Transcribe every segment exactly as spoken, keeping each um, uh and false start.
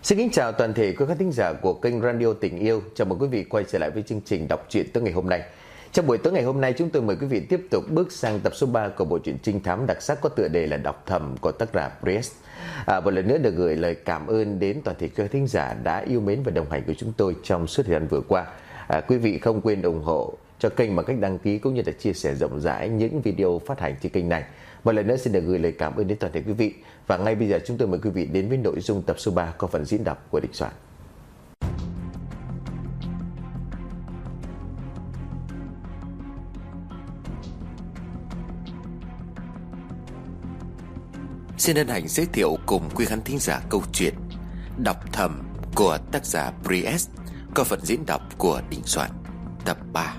Xin kính chào toàn thể quý khán thính giả của kênh Radio Tình Yêu. Chào mừng quý vị quay trở lại với chương trình đọc truyện tối ngày hôm nay. Trong buổi tối ngày hôm nay, chúng tôi mời quý vị tiếp tục bước sang tập số ba của bộ truyện trinh thám đặc sắc có tựa đề là Đọc Thầm của tác giả Priest. À, một lần nữa được gửi lời cảm ơn đến toàn thể quý khán thính giả đã yêu mến và đồng hành với chúng tôi trong suốt thời gian vừa qua. À, quý vị không quên ủng hộ cho kênh bằng cách đăng ký cũng như là chia sẻ rộng rãi những video phát hành trên kênh này. Một lần nữa xin được gửi lời cảm ơn đến toàn thể quý vị. Và ngay bây giờ chúng tôi mời quý vị đến với nội dung tập số ba có phần diễn đọc của Đình Soạn. Xin hân hạnh giới thiệu cùng quý khán thính giả câu chuyện Đọc Thầm của tác giả Priest có phần diễn đọc của Đình Soạn, tập ba.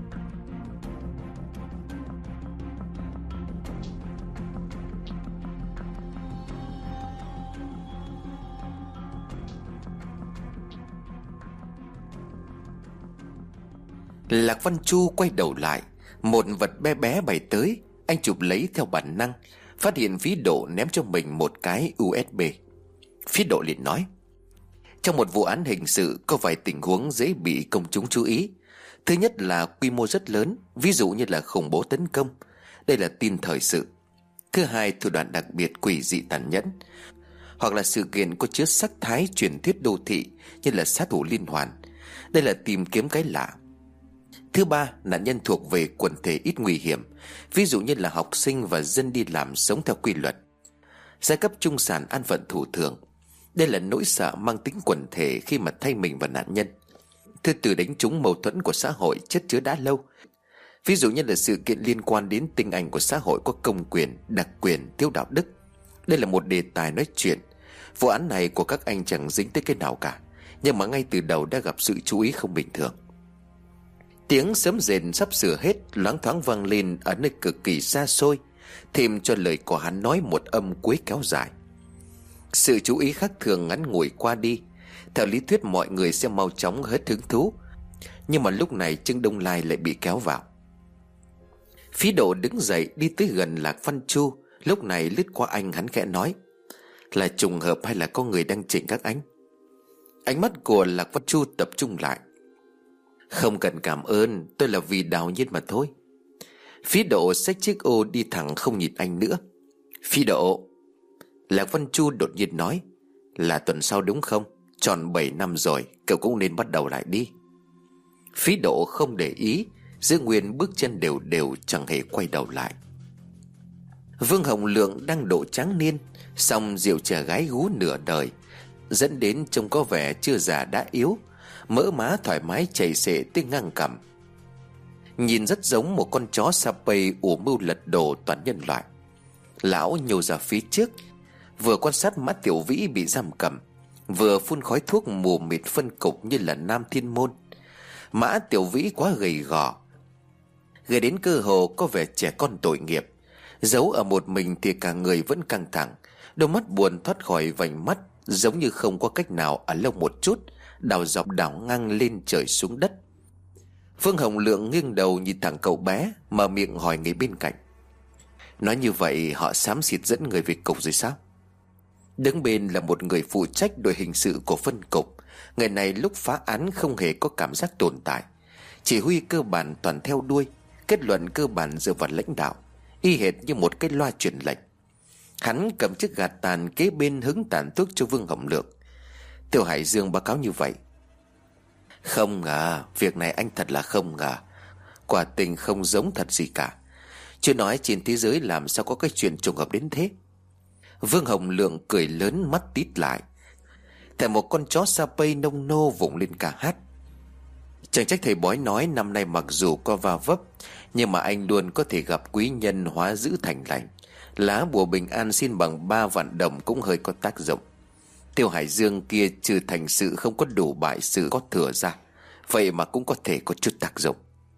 Lạc Văn Chu quay đầu lại, một vật bé bé bay tới. Anh chụp lấy theo bản năng, phát hiện Phí Độ ném cho mình một cái u ét bê. Phí Độ liền nói: trong một vụ án hình sự có vài tình huống dễ bị công chúng chú ý. Thứ nhất là quy mô rất lớn, ví dụ như là khủng bố tấn công, đây là tin thời sự. Thứ hai, thủ đoạn đặc biệt quỷ dị tàn nhẫn, hoặc là sự kiện có chứa sắc thái truyền thuyết đô thị như là sát thủ liên hoàn, đây là tìm kiếm cái lạ. Thứ ba, nạn nhân thuộc về quần thể ít nguy hiểm, ví dụ như là học sinh và dân đi làm sống theo quy luật. Giai cấp trung sản an phận thủ thường, đây là nỗi sợ mang tính quần thể khi mà thay mình và nạn nhân. Thứ tư, đánh trúng mâu thuẫn của xã hội chất chứa đã lâu, ví dụ như là sự kiện liên quan đến tinh anh của xã hội có công quyền, đặc quyền, thiếu đạo đức. Đây là một đề tài nói chuyện. Vụ án này của các anh chẳng dính tới cái nào cả, nhưng mà ngay từ đầu đã gặp sự chú ý không bình thường. Tiếng sấm rền sắp sửa hết loáng thoáng vang lên ở nơi cực kỳ xa xôi, thêm cho lời của hắn nói một âm cuối kéo dài. Sự chú ý khác thường ngắn ngủi qua đi. Theo lý thuyết mọi người sẽ mau chóng hết hứng thú, nhưng mà lúc này Trương Đông Lai lại bị kéo vào. Phí Độ đứng dậy đi tới gần Lạc Văn Chu. Lúc này lướt qua anh, hắn khẽ nói: là trùng hợp hay là có người đang chỉnh các anh? Ánh mắt của Lạc Văn Chu tập trung lại. Không cần cảm ơn, tôi là vì Đào Nhiên mà thôi. Phí Độ xách chiếc ô đi thẳng không nhìn anh nữa. Phí Độ, Lạc Văn Chu đột nhiên nói: là tuần sau đúng không? Tròn bảy năm rồi, cậu cũng nên bắt đầu lại đi. Phí Độ không để ý, giữ nguyên bước chân đều đều, chẳng hề quay đầu lại. Vương Hồng Lượng đang độ tráng niên, song rượu chè gái gú nửa đời dẫn đến trông có vẻ chưa già đã yếu, mỡ má thoải mái chảy xệ tới ngang cằm, nhìn rất giống một con chó sa pây ủ mưu lật đổ toàn nhân loại. Lão nhô ra phía trước, vừa quan sát Mã Tiểu Vĩ bị giam cầm, vừa phun khói thuốc mù mịt phân cục như là Nam Thiên Môn. Mã Tiểu Vĩ quá gầy gò, gầy đến cơ hồ có vẻ trẻ con tội nghiệp, giấu ở một mình thì cả người vẫn căng thẳng, đôi mắt buồn thoát khỏi vành mắt, giống như không có cách nào ở lâu một chút, đảo dọc đảo ngang lên trời xuống đất. Vương Hồng Lượng nghiêng đầu nhìn thẳng cậu bé, mở miệng hỏi người bên cạnh: nói như vậy họ xám xịt dẫn người về cục rồi sao? Đứng bên là một người phụ trách đội hình sự của phân cục. Người này lúc phá án không hề có cảm giác tồn tại, chỉ huy cơ bản toàn theo đuôi, kết luận cơ bản dựa vào lãnh đạo, y hệt như một cái loa truyền lệnh. Hắn cầm chiếc gạt tàn kế bên hứng tàn thuốc cho Vương Hồng Lượng. Tiêu Hải Dương báo cáo như vậy. Không ngờ, việc này anh thật là không ngờ. Quả tình không giống thật gì cả. Chưa nói trên thế giới làm sao có cái chuyện trùng hợp đến thế. Vương Hồng Lượng cười lớn, mắt tít lại. Tại một con chó sa pây nông nô vùng lên ca hát. Chẳng trách thầy bói nói năm nay mặc dù có va vấp, nhưng mà anh luôn có thể gặp quý nhân hóa dữ thành lành. Lá bùa bình an xin bằng ba vạn đồng cũng hơi có tác dụng. Tiêu Hải Dương kia trừ thành sự không có đủ bại sự có thừa ra, vậy mà cũng có thể có chút tác dụng.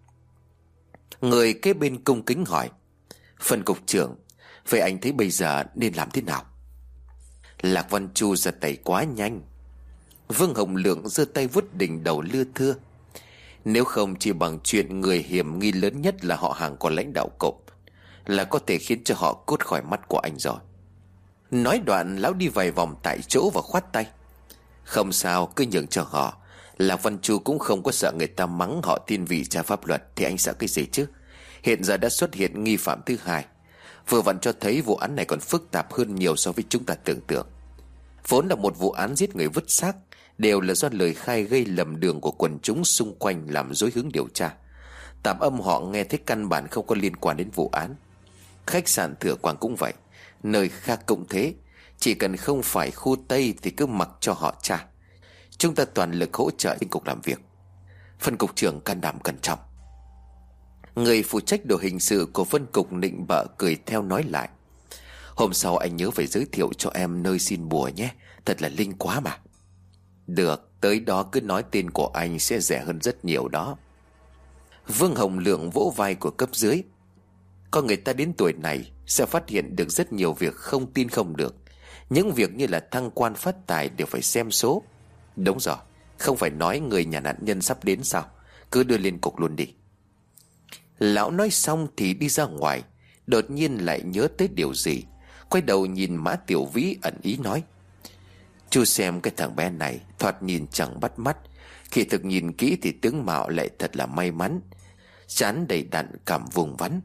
Người kế bên cung kính hỏi: phân cục trưởng, vậy anh thấy bây giờ nên làm thế nào? Lạc Văn Chu giật tay quá nhanh. Vương Hồng Lượng giơ tay vuốt đỉnh đầu lưa thưa: nếu không chỉ bằng chuyện người hiểm nghi lớn nhất là họ hàng của lãnh đạo cục, là có thể khiến cho họ cút khỏi mắt của anh rồi. Nói đoạn lão đi vài vòng tại chỗ và khoát tay: Không sao, cứ nhường cho họ. Lạc Văn Chu cũng không có sợ người ta mắng họ thiên vị trái pháp luật, thì anh sợ cái gì chứ? Hiện giờ đã xuất hiện nghi phạm thứ hai, vừa vặn cho thấy vụ án này còn phức tạp hơn nhiều so với chúng ta tưởng tượng. Vốn là một vụ án giết người vứt xác, đều là do lời khai gây lầm đường của quần chúng xung quanh làm rối hướng điều tra. Tạp âm họ nghe thấy căn bản không có liên quan đến vụ án. Khách sạn Thừa Quang cũng vậy, nơi khác cũng thế. Chỉ cần không phải khu Tây thì cứ mặc cho họ tra. Chúng ta toàn lực hỗ trợ trên cục làm việc. Phân cục trưởng can đảm cẩn trọng. Người phụ trách đội hình sự của phân cục nịnh bợ cười theo nói lại: Hôm sau anh nhớ phải giới thiệu cho em nơi xin bùa nhé, thật là linh quá mà. Được, tới đó cứ nói tên của anh sẽ rẻ hơn rất nhiều đó. Vương Hồng Lượng vỗ vai của cấp dưới: Con người ta đến tuổi này sẽ phát hiện được rất nhiều việc không tin không được. Những việc như là thăng quan phát tài đều phải xem số. Đúng rồi, không phải nói người nhà nạn nhân sắp đến sao? Cứ đưa lên cục luôn đi. Lão nói xong thì đi ra ngoài. Đột nhiên lại nhớ tới điều gì, quay đầu nhìn Mã Tiểu Vĩ ẩn ý nói: Chú xem cái thằng bé này thoạt nhìn chẳng bắt mắt, khi thực nhìn kỹ thì tướng mạo lại thật là may mắn, trán đầy đặn cảm vùng vắn.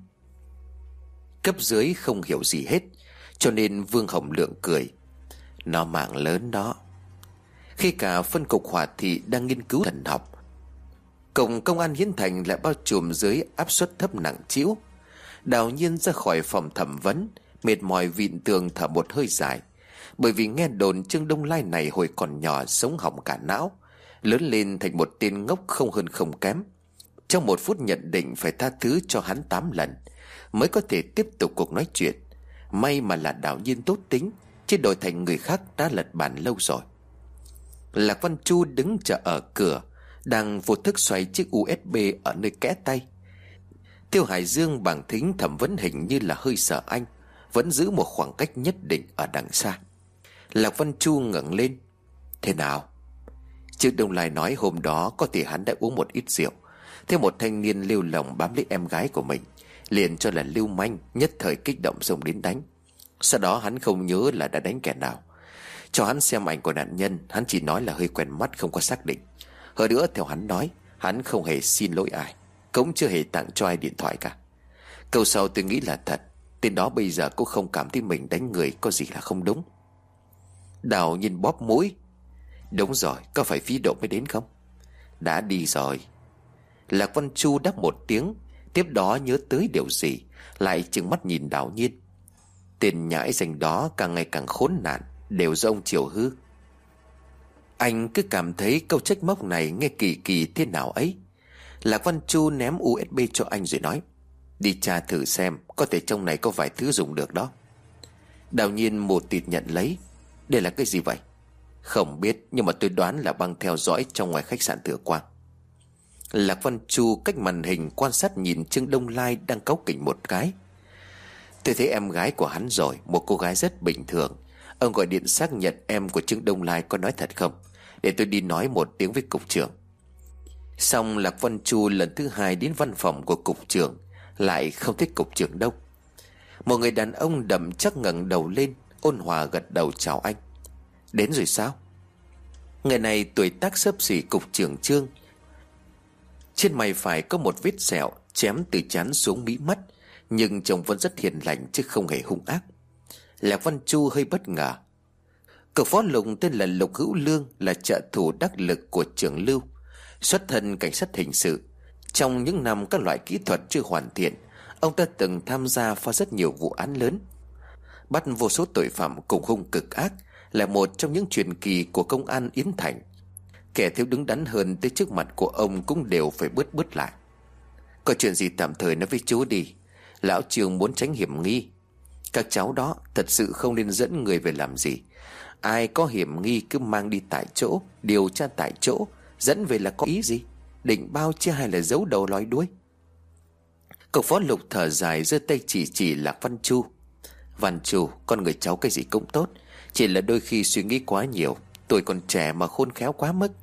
Cấp dưới không hiểu gì hết, cho nên Vương Hồng Lượng cười: Nó mạng lớn đó. Khi cả phân cục Hòa Thị đang nghiên cứu thần học, cổng công an Hiến Thành lại bao trùm dưới áp suất thấp nặng trĩu. Đào Nhiên ra khỏi phòng thẩm vấn, mệt mỏi vịn tường thở một hơi dài. Bởi vì nghe đồn Trương Đông Lai này hồi còn nhỏ sống hỏng cả não, lớn lên thành một tên ngốc không hơn không kém. Trong một phút nhận định phải tha thứ cho hắn tám lần mới có thể tiếp tục cuộc nói chuyện. May mà là Đào Nhiên tốt tính, chứ đổi thành người khác đã lật bàn lâu rồi. Lạc Văn Chu đứng chờ ở cửa, đang vô thức xoay chiếc u ét bê ở nơi kẽ tay. Tiêu Hải Dương bằng thính thẩm vấn hình như là hơi sợ anh, vẫn giữ một khoảng cách nhất định ở đằng xa. Lạc Văn Chu ngẩng lên: Thế nào? Trương Đông Lai nói hôm đó có thể hắn đã uống một ít rượu, thế một thanh niên lêu lỏng bám lấy em gái của mình, liền cho là lưu manh, nhất thời kích động xông đến đánh. Sau đó hắn không nhớ là đã đánh kẻ nào. Cho hắn xem ảnh của nạn nhân, hắn chỉ nói là hơi quen mắt, không có xác định. Hơn nữa theo hắn nói, hắn không hề xin lỗi ai, cũng chưa hề tặng cho ai điện thoại cả. Câu sau tôi nghĩ là thật. Tên đó bây giờ cũng không cảm thấy mình đánh người có gì là không đúng. Đào Nhiên bóp mũi: Đúng rồi, có phải Phí Độ mới đến không? Đã đi rồi. Lạc Văn Chu đáp một tiếng, tiếp đó nhớ tới điều gì, lại trừng mắt nhìn Đào Nhiên: Tên nhãi danh đó càng ngày càng khốn nạn, đều do ông Triều hư. Anh cứ cảm thấy câu trách móc này nghe kỳ kỳ thế nào ấy. Lạc Văn Chu ném u ét bê cho anh rồi nói: Đi tra thử xem, có thể trong này có vài thứ dùng được đó. Đào Nhiên một tịt nhận lấy: Đây là cái gì vậy? Không biết, nhưng mà tôi đoán là băng theo dõi trong ngoài khách sạn Thừa Quang. Lạc Văn Chu cách màn hình quan sát nhìn Trương Đông Lai đang cáu kỉnh một cái. Tôi thấy em gái của hắn rồi, một cô gái rất bình thường. Ông gọi điện xác nhận em của Trương Đông Lai có nói thật không, để tôi đi nói một tiếng với cục trưởng. Xong Lạc Văn Chu lần thứ hai đến văn phòng của cục trưởng, lại không thích cục trưởng đâu. Một người đàn ông đậm chắc ngẩng đầu lên, ôn hòa gật đầu chào anh. Đến rồi sao? Người này tuổi tác xấp xỉ cục trưởng Trương. Trên mày phải có một vết sẹo chém từ trán xuống mí mắt, nhưng trông vẫn rất hiền lành chứ không hề hung ác. Lạc Văn Chu hơi bất ngờ. Cậu phó Lục tên là Lục Hữu Lương, là trợ thủ đắc lực của trưởng Lưu, xuất thân cảnh sát hình sự. Trong những năm các loại kỹ thuật chưa hoàn thiện, ông ta từng tham gia phá rất nhiều vụ án lớn, bắt vô số tội phạm cùng hung cực ác, là một trong những truyền kỳ của công an Yến Thành. Kẻ thiếu đứng đắn hơn tới trước mặt của ông cũng đều phải bứt bứt lại. Có chuyện gì tạm thời nói với chú đi, lão Trương muốn tránh hiểm nghi. Các cháu đó thật sự không nên dẫn người về làm gì. Ai có hiểm nghi cứ mang đi tại chỗ, điều tra tại chỗ. Dẫn về là có ý gì? Định bao chứ hay là giấu đầu lòi đuôi? Cậu phó Lục thở dài, giơ tay chỉ chỉ Lạc Văn Chu. Văn Chu, con người cháu cái gì cũng tốt, chỉ là đôi khi suy nghĩ quá nhiều. Tuổi còn trẻ mà khôn khéo quá mức.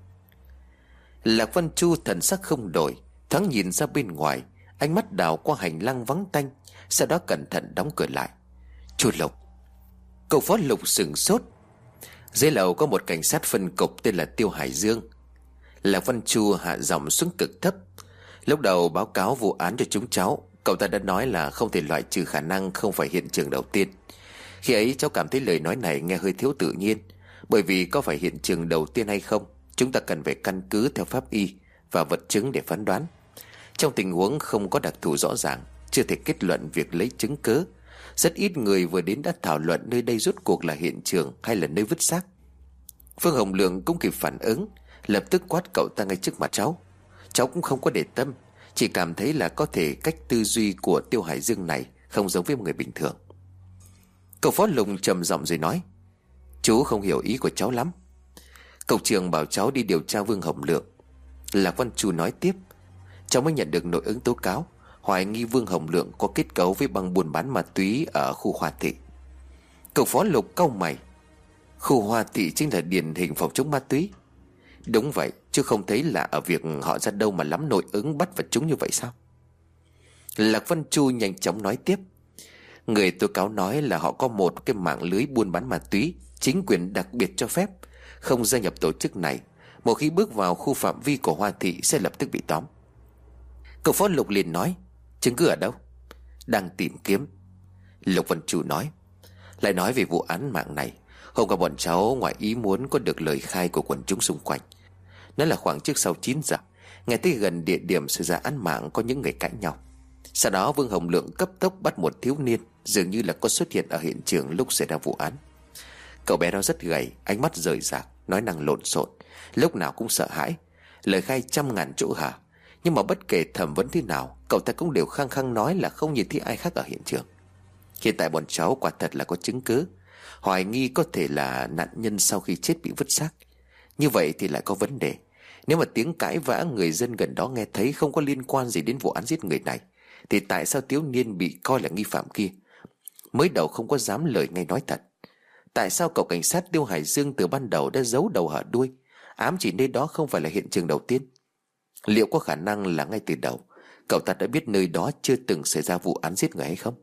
Lạc Văn Chu thần sắc không đổi, thoáng nhìn ra bên ngoài, ánh mắt đảo qua hành lang vắng tanh, sau đó cẩn thận đóng cửa lại. Chu Lục. Cậu phó Lục sửng sốt. Dưới lầu có một cảnh sát phân cục tên là Tiêu Hải Dương. Lạc Văn Chu hạ giọng xuống cực thấp. Lúc đầu báo cáo vụ án cho chúng cháu, cậu ta đã nói là không thể loại trừ khả năng không phải hiện trường đầu tiên. Khi ấy cháu cảm thấy lời nói này nghe hơi thiếu tự nhiên, bởi vì có phải hiện trường đầu tiên hay không, chúng ta cần phải căn cứ theo pháp y và vật chứng để phán đoán. Trong tình huống không có đặc thù rõ ràng, chưa thể kết luận việc lấy chứng cớ. Rất ít người vừa đến đã thảo luận nơi đây rốt cuộc là hiện trường hay là nơi vứt xác. Phương Hồng Lượng cũng kịp phản ứng, lập tức quát cậu ta ngay trước mặt cháu. Cháu cũng không có để tâm, chỉ cảm thấy là có thể cách tư duy của Tiêu Hải Dương này không giống với một người bình thường. Cậu Phó Lùng trầm giọng rồi nói: Chú không hiểu ý của cháu lắm. Cậu trưởng bảo cháu đi điều tra Vương Hồng Lượng. Lạc Văn Chu nói tiếp: Cháu mới nhận được nội ứng tố cáo hoài nghi Vương Hồng Lượng có kết cấu với băng buôn bán ma túy ở khu Hoa Thị. Cậu Phó Lục cau mày: Khu Hoa Thị chính là điển hình phòng chống ma túy. Đúng vậy, chứ không thấy lạ ở việc họ ra đâu mà lắm nội ứng bắt vật chúng như vậy sao? Lạc Văn Chu nhanh chóng nói tiếp: Người tố cáo nói là họ có một cái mạng lưới buôn bán ma túy, chính quyền đặc biệt cho phép, không gia nhập tổ chức này. Một khi bước vào khu phạm vi của Hoa Thị sẽ lập tức bị tóm. Cậu Phó Lục liền nói: Chứng cứ ở đâu? Đang tìm kiếm. Lục Văn Chu nói: Lại nói về vụ án mạng này, hôm qua bọn cháu ngoài ý muốn có được lời khai của quần chúng xung quanh. Nó là khoảng trước sau chín giờ, nghe tới gần địa điểm xảy ra án mạng có những người cãi nhau. Sau đó Vương Hồng Lượng cấp tốc bắt một thiếu niên, dường như là có xuất hiện ở hiện trường lúc xảy ra vụ án. Cậu bé đó rất gầy, ánh mắt rời rạc, nói năng lộn xộn, lúc nào cũng sợ hãi, lời khai trăm ngàn chỗ hở. Nhưng mà bất kể thẩm vấn thế nào, cậu ta cũng đều khăng khăng nói là không nhìn thấy ai khác ở hiện trường. Hiện tại bọn cháu quả thật là có chứng cứ, hoài nghi có thể là nạn nhân sau khi chết bị vứt xác. Như vậy thì lại có vấn đề. Nếu mà tiếng cãi vã người dân gần đó nghe thấy không có liên quan gì đến vụ án giết người này, thì tại sao thiếu niên bị coi là nghi phạm kia mới đầu không có dám lời ngay nói thật? Tại sao cậu cảnh sát Tiêu Hải Dương từ ban đầu đã giấu đầu hở đuôi, ám chỉ nơi đó không phải là hiện trường đầu tiên? Liệu có khả năng là ngay từ đầu cậu ta đã biết nơi đó chưa từng xảy ra vụ án giết người hay không?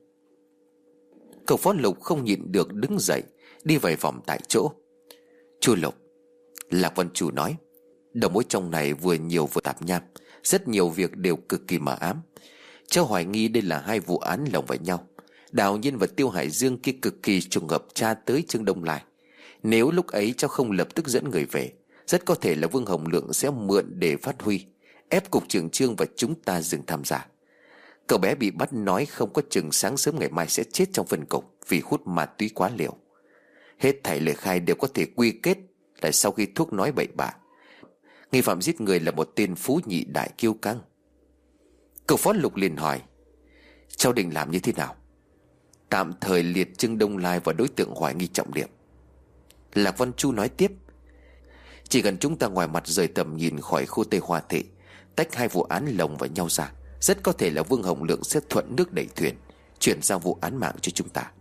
Cậu Phó Lục không nhịn được đứng dậy, đi vài vòng tại chỗ. Chu Lục, Lạc Văn Chu nói, đầu mối trong này vừa nhiều vừa tạp nham, rất nhiều việc đều cực kỳ mờ ám. Cháu hoài nghi đây là hai vụ án lồng vào nhau. Đào Nhiên và Tiêu Hải Dương kia cực kỳ trùng hợp tra tới Trương Đông Lai. Nếu lúc ấy cháu không lập tức dẫn người về, rất có thể là Vương Hồng Lượng sẽ mượn để phát huy, ép cục trưởng Trương và chúng ta dừng tham gia. Cậu bé bị bắt nói không có chừng sáng sớm ngày mai sẽ chết trong phân cục vì hút ma túy quá liều. Hết thảy lời khai đều có thể quy kết là sau khi thuốc nói bậy bạ. Nghi phạm giết người là một tên phú nhị đại kiêu căng. Cậu Phó Lục liền hỏi, cháu định làm như thế nào? Tạm thời liệt Trương Đông Lai vào đối tượng hoài nghi trọng điểm. Lạc Văn Chu nói tiếp, chỉ cần chúng ta ngoài mặt rời tầm nhìn khỏi khu Tây Hoa Thị, tách hai vụ án lồng vào nhau ra, rất có thể là Vương Hồng Lượng sẽ thuận nước đẩy thuyền, chuyển giao vụ án mạng cho chúng ta.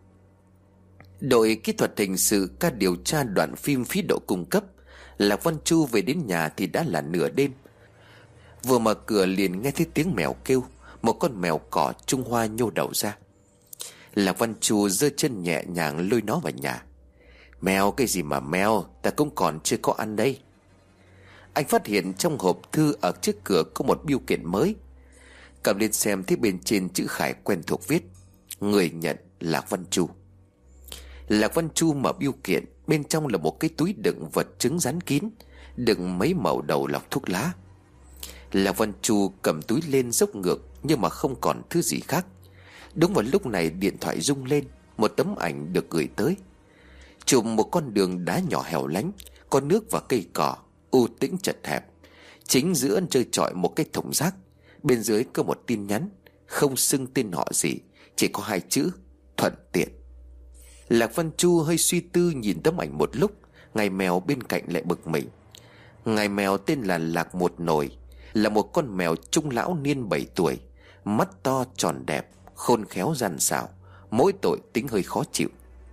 Đội kỹ thuật hình sự ca điều tra đoạn phim Phí Độ cung cấp. Lạc Văn Chu về đến nhà thì đã là nửa đêm. Vừa mở cửa liền nghe thấy tiếng mèo kêu. Một con mèo cỏ Trung Hoa nhô đầu ra. Lạc Văn Chu giơ chân nhẹ nhàng lôi nó vào nhà. Mèo cái gì mà mèo, ta cũng còn chưa có ăn đây. Anh phát hiện trong hộp thư ở trước cửa có một bưu kiện mới. Cầm lên xem thấy bên trên chữ khải quen thuộc viết, người nhận Lạc Văn Chu. Lạc Văn Chu mở bưu kiện, bên trong là một cái túi đựng vật chứng dán kín, đựng mấy mẩu đầu lọc thuốc lá. Lạc Văn Chu cầm túi lên dốc ngược, nhưng mà không còn thứ gì khác. Đúng vào lúc này điện thoại rung lên, một tấm ảnh được gửi tới. Chụp một con đường đá nhỏ hẻo lánh, có nước và cây cỏ, u tĩnh chật hẹp. Chính giữa chơi chọi một cái thùng rác. Bên dưới có một tin nhắn, không xưng tên họ gì, chỉ có hai chữ thuận tiện. Lạc Văn Chu hơi suy tư nhìn tấm ảnh một lúc. Ngài mèo bên cạnh lại bực mình. Ngài mèo tên là Lạc Một Nồi, là một con mèo trung lão niên bảy tuổi, mắt to tròn đẹp, khôn khéo gian xảo, mỗi tội tính hơi khó chịu.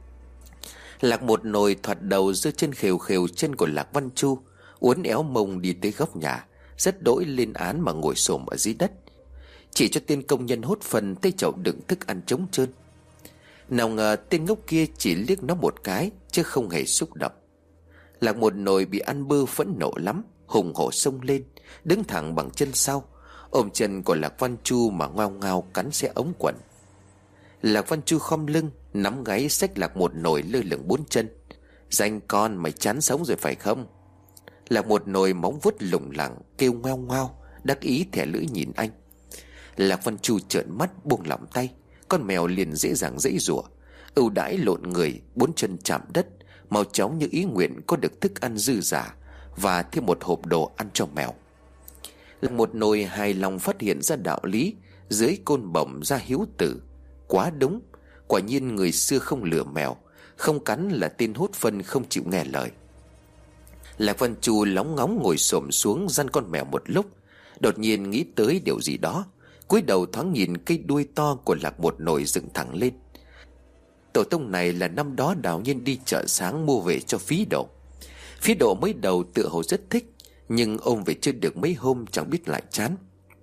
Lạc Một Nồi thoạt đầu giơ chân khều khều chân của Lạc Văn Chu, uốn éo mông đi tới góc nhà, rất đỗi lên án mà ngồi xổm ở dưới đất, chỉ cho tên công nhân hốt phần tới chậu đựng thức ăn trống trơn. Nào ngờ tên ngốc kia chỉ liếc nó một cái chứ không hề xúc động. Lạc Một Nồi bị ăn bơ phẫn nộ lắm, hùng hổ xông lên, đứng thẳng bằng chân sau, ôm chân của Lạc Văn Chu mà ngao ngao cắn xé ống quần. Lạc Văn Chu khom lưng, nắm gáy xách Lạc Một Nồi lơ lửng bốn chân. Danh con, mày chán sống rồi phải không? Lạc Một Nồi móng vuốt lủng lẳng kêu ngoao ngoao, đắc ý thẻ lưỡi nhìn anh. Lạc Văn Chu trợn mắt buông lỏng tay, con mèo liền dễ dàng giãy giụa, ưu đãi lộn người, bốn chân chạm đất, mau chóng như ý nguyện có được thức ăn dư dả và thêm một hộp đồ ăn cho mèo. Lạc Một Nồi hài lòng phát hiện ra đạo lý dưới côn bổng ra hiếu tử. Quá đúng, quả nhiên người xưa không lừa mèo, không cắn là tên hốt phân không chịu nghe lời. Lạc Văn Chu lóng ngóng ngồi xổm xuống dăn con mèo một lúc, đột nhiên nghĩ tới điều gì đó, cúi đầu thoáng nhìn cây đuôi to của Lạc Một Nồi dựng thẳng lên. Tổ tông này là năm đó Đào Nhiên đi chợ sáng mua về cho Phí Độ. Phí Độ mới đầu tựa hồ rất thích, nhưng ôm về chưa được mấy hôm chẳng biết lại chán,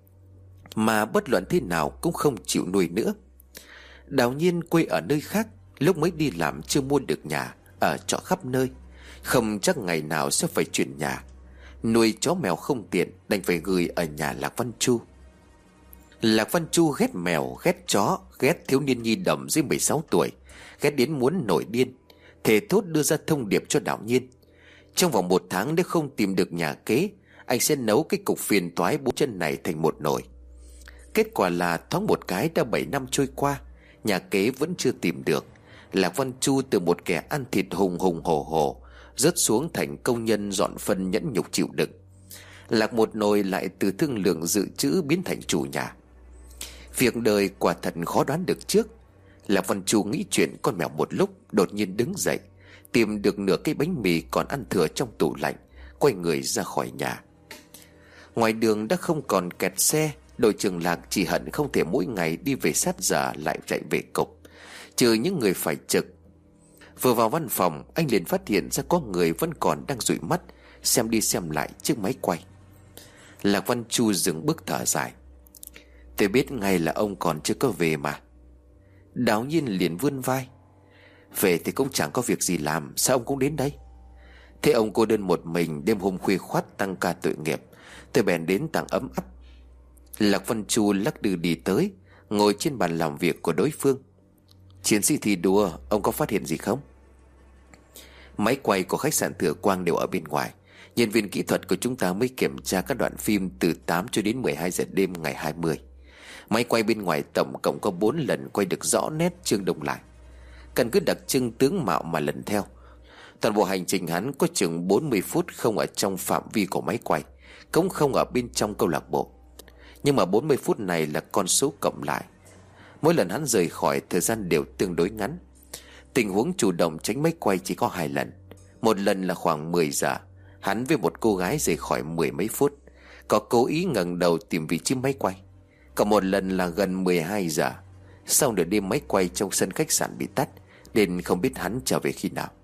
mà bất luận thế nào cũng không chịu nuôi nữa. Đào Nhiên quê ở nơi khác, lúc mới đi làm chưa mua được nhà, ở trọ khắp nơi, không chắc ngày nào sẽ phải chuyển nhà. Nuôi chó mèo không tiện, đành phải gửi ở nhà Lạc Văn Chu. Lạc Văn Chu ghét mèo, ghét chó, ghét thiếu niên nhi đồng dưới mười sáu tuổi, ghét đến muốn nổi điên, thề thốt đưa ra thông điệp cho Đào Nhiên. Trong vòng một tháng nếu không tìm được nhà kế, anh sẽ nấu cái cục phiền toái bốn chân này thành một nồi. Kết quả là thoáng một cái đã bảy năm trôi qua, nhà kế vẫn chưa tìm được. Lạc Văn Chu từ một kẻ ăn thịt hùng hùng hổ hổ rớt xuống thành công nhân dọn phân nhẫn nhục chịu đựng. Lạc Một Nồi lại từ thương lượng dự trữ biến thành chủ nhà. Việc đời quả thật khó đoán được trước. Lạc Văn Chu nghĩ chuyện con mèo một lúc, đột nhiên đứng dậy, tìm được nửa cây bánh mì còn ăn thừa trong tủ lạnh, quay người ra khỏi nhà. Ngoài đường đã không còn kẹt xe. Đội trưởng Lạc chỉ hận không thể mỗi ngày đi về sát giờ lại chạy về cục, trừ những người phải trực. Vừa vào văn phòng, anh liền phát hiện ra có người vẫn còn đang dụi mắt xem đi xem lại chiếc máy quay. Lạc Văn Chu dừng bước thở dài. Tôi biết ngay là ông còn chưa có về mà. Đào Nhiên liền vươn vai. Về thì cũng chẳng có việc gì làm, sao ông cũng đến đây? Thế ông cô đơn một mình, đêm hôm khuya khoắt tăng ca tội nghiệp, tôi bèn đến tặng ấm áp. Lạc Văn Chu lắc lư đi tới, ngồi trên bàn làm việc của đối phương. Chiến sĩ thi đua, ông có phát hiện gì không? Máy quay của khách sạn Thừa Quang đều ở bên ngoài. Nhân viên kỹ thuật của chúng ta mới kiểm tra các đoạn phim từ tám cho đến mười hai giờ đêm ngày hai mươi. Máy quay bên ngoài tổng cộng có bốn lần quay được rõ nét chương đông lại. Căn cứ đặc trưng tướng mạo mà lần theo. Toàn bộ hành trình hắn có chừng bốn mươi phút không ở trong phạm vi của máy quay, cũng không ở bên trong câu lạc bộ. Nhưng mà bốn mươi phút này là con số cộng lại. Mỗi lần hắn rời khỏi thời gian đều tương đối ngắn. Tình huống chủ động tránh máy quay chỉ có hai lần. Một lần là khoảng mười giờ, hắn với một cô gái rời khỏi mười mấy phút, có cố ý ngẩng đầu tìm vị trí máy quay. Còn một lần là gần mười hai giờ, sau nửa đêm máy quay trong sân khách sạn bị tắt, nên không biết hắn trở về khi nào.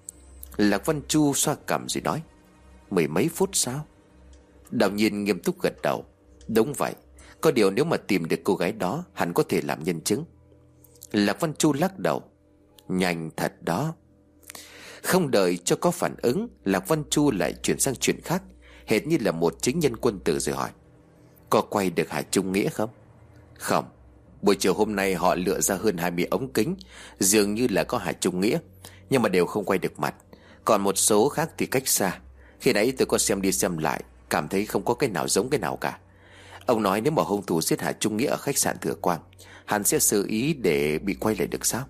Lạc Văn Chu xoa cằm rồi nói, mười mấy phút sao? Đào Nhiên nghiêm túc gật đầu. Đúng vậy, có điều nếu mà tìm được cô gái đó, hắn có thể làm nhân chứng. Lạc Văn Chu lắc đầu. Nhanh thật đó. Không đợi cho có phản ứng, Lạc Văn Chu lại chuyển sang chuyện khác, hệt như là một chính nhân quân tử rồi hỏi, có quay được Hà Trung Nghĩa không? Không. Buổi chiều hôm nay họ lựa ra hơn hai mươi ống kính, dường như là có Hà Trung Nghĩa, nhưng mà đều không quay được mặt. Còn một số khác thì cách xa. Khi nãy tôi có xem đi xem lại, cảm thấy không có cái nào giống cái nào cả. Ông nói nếu mà hung thủ giết Hà Trung Nghĩa ở khách sạn Thừa Quang, hắn sẽ sơ ý để bị quay lại được sao?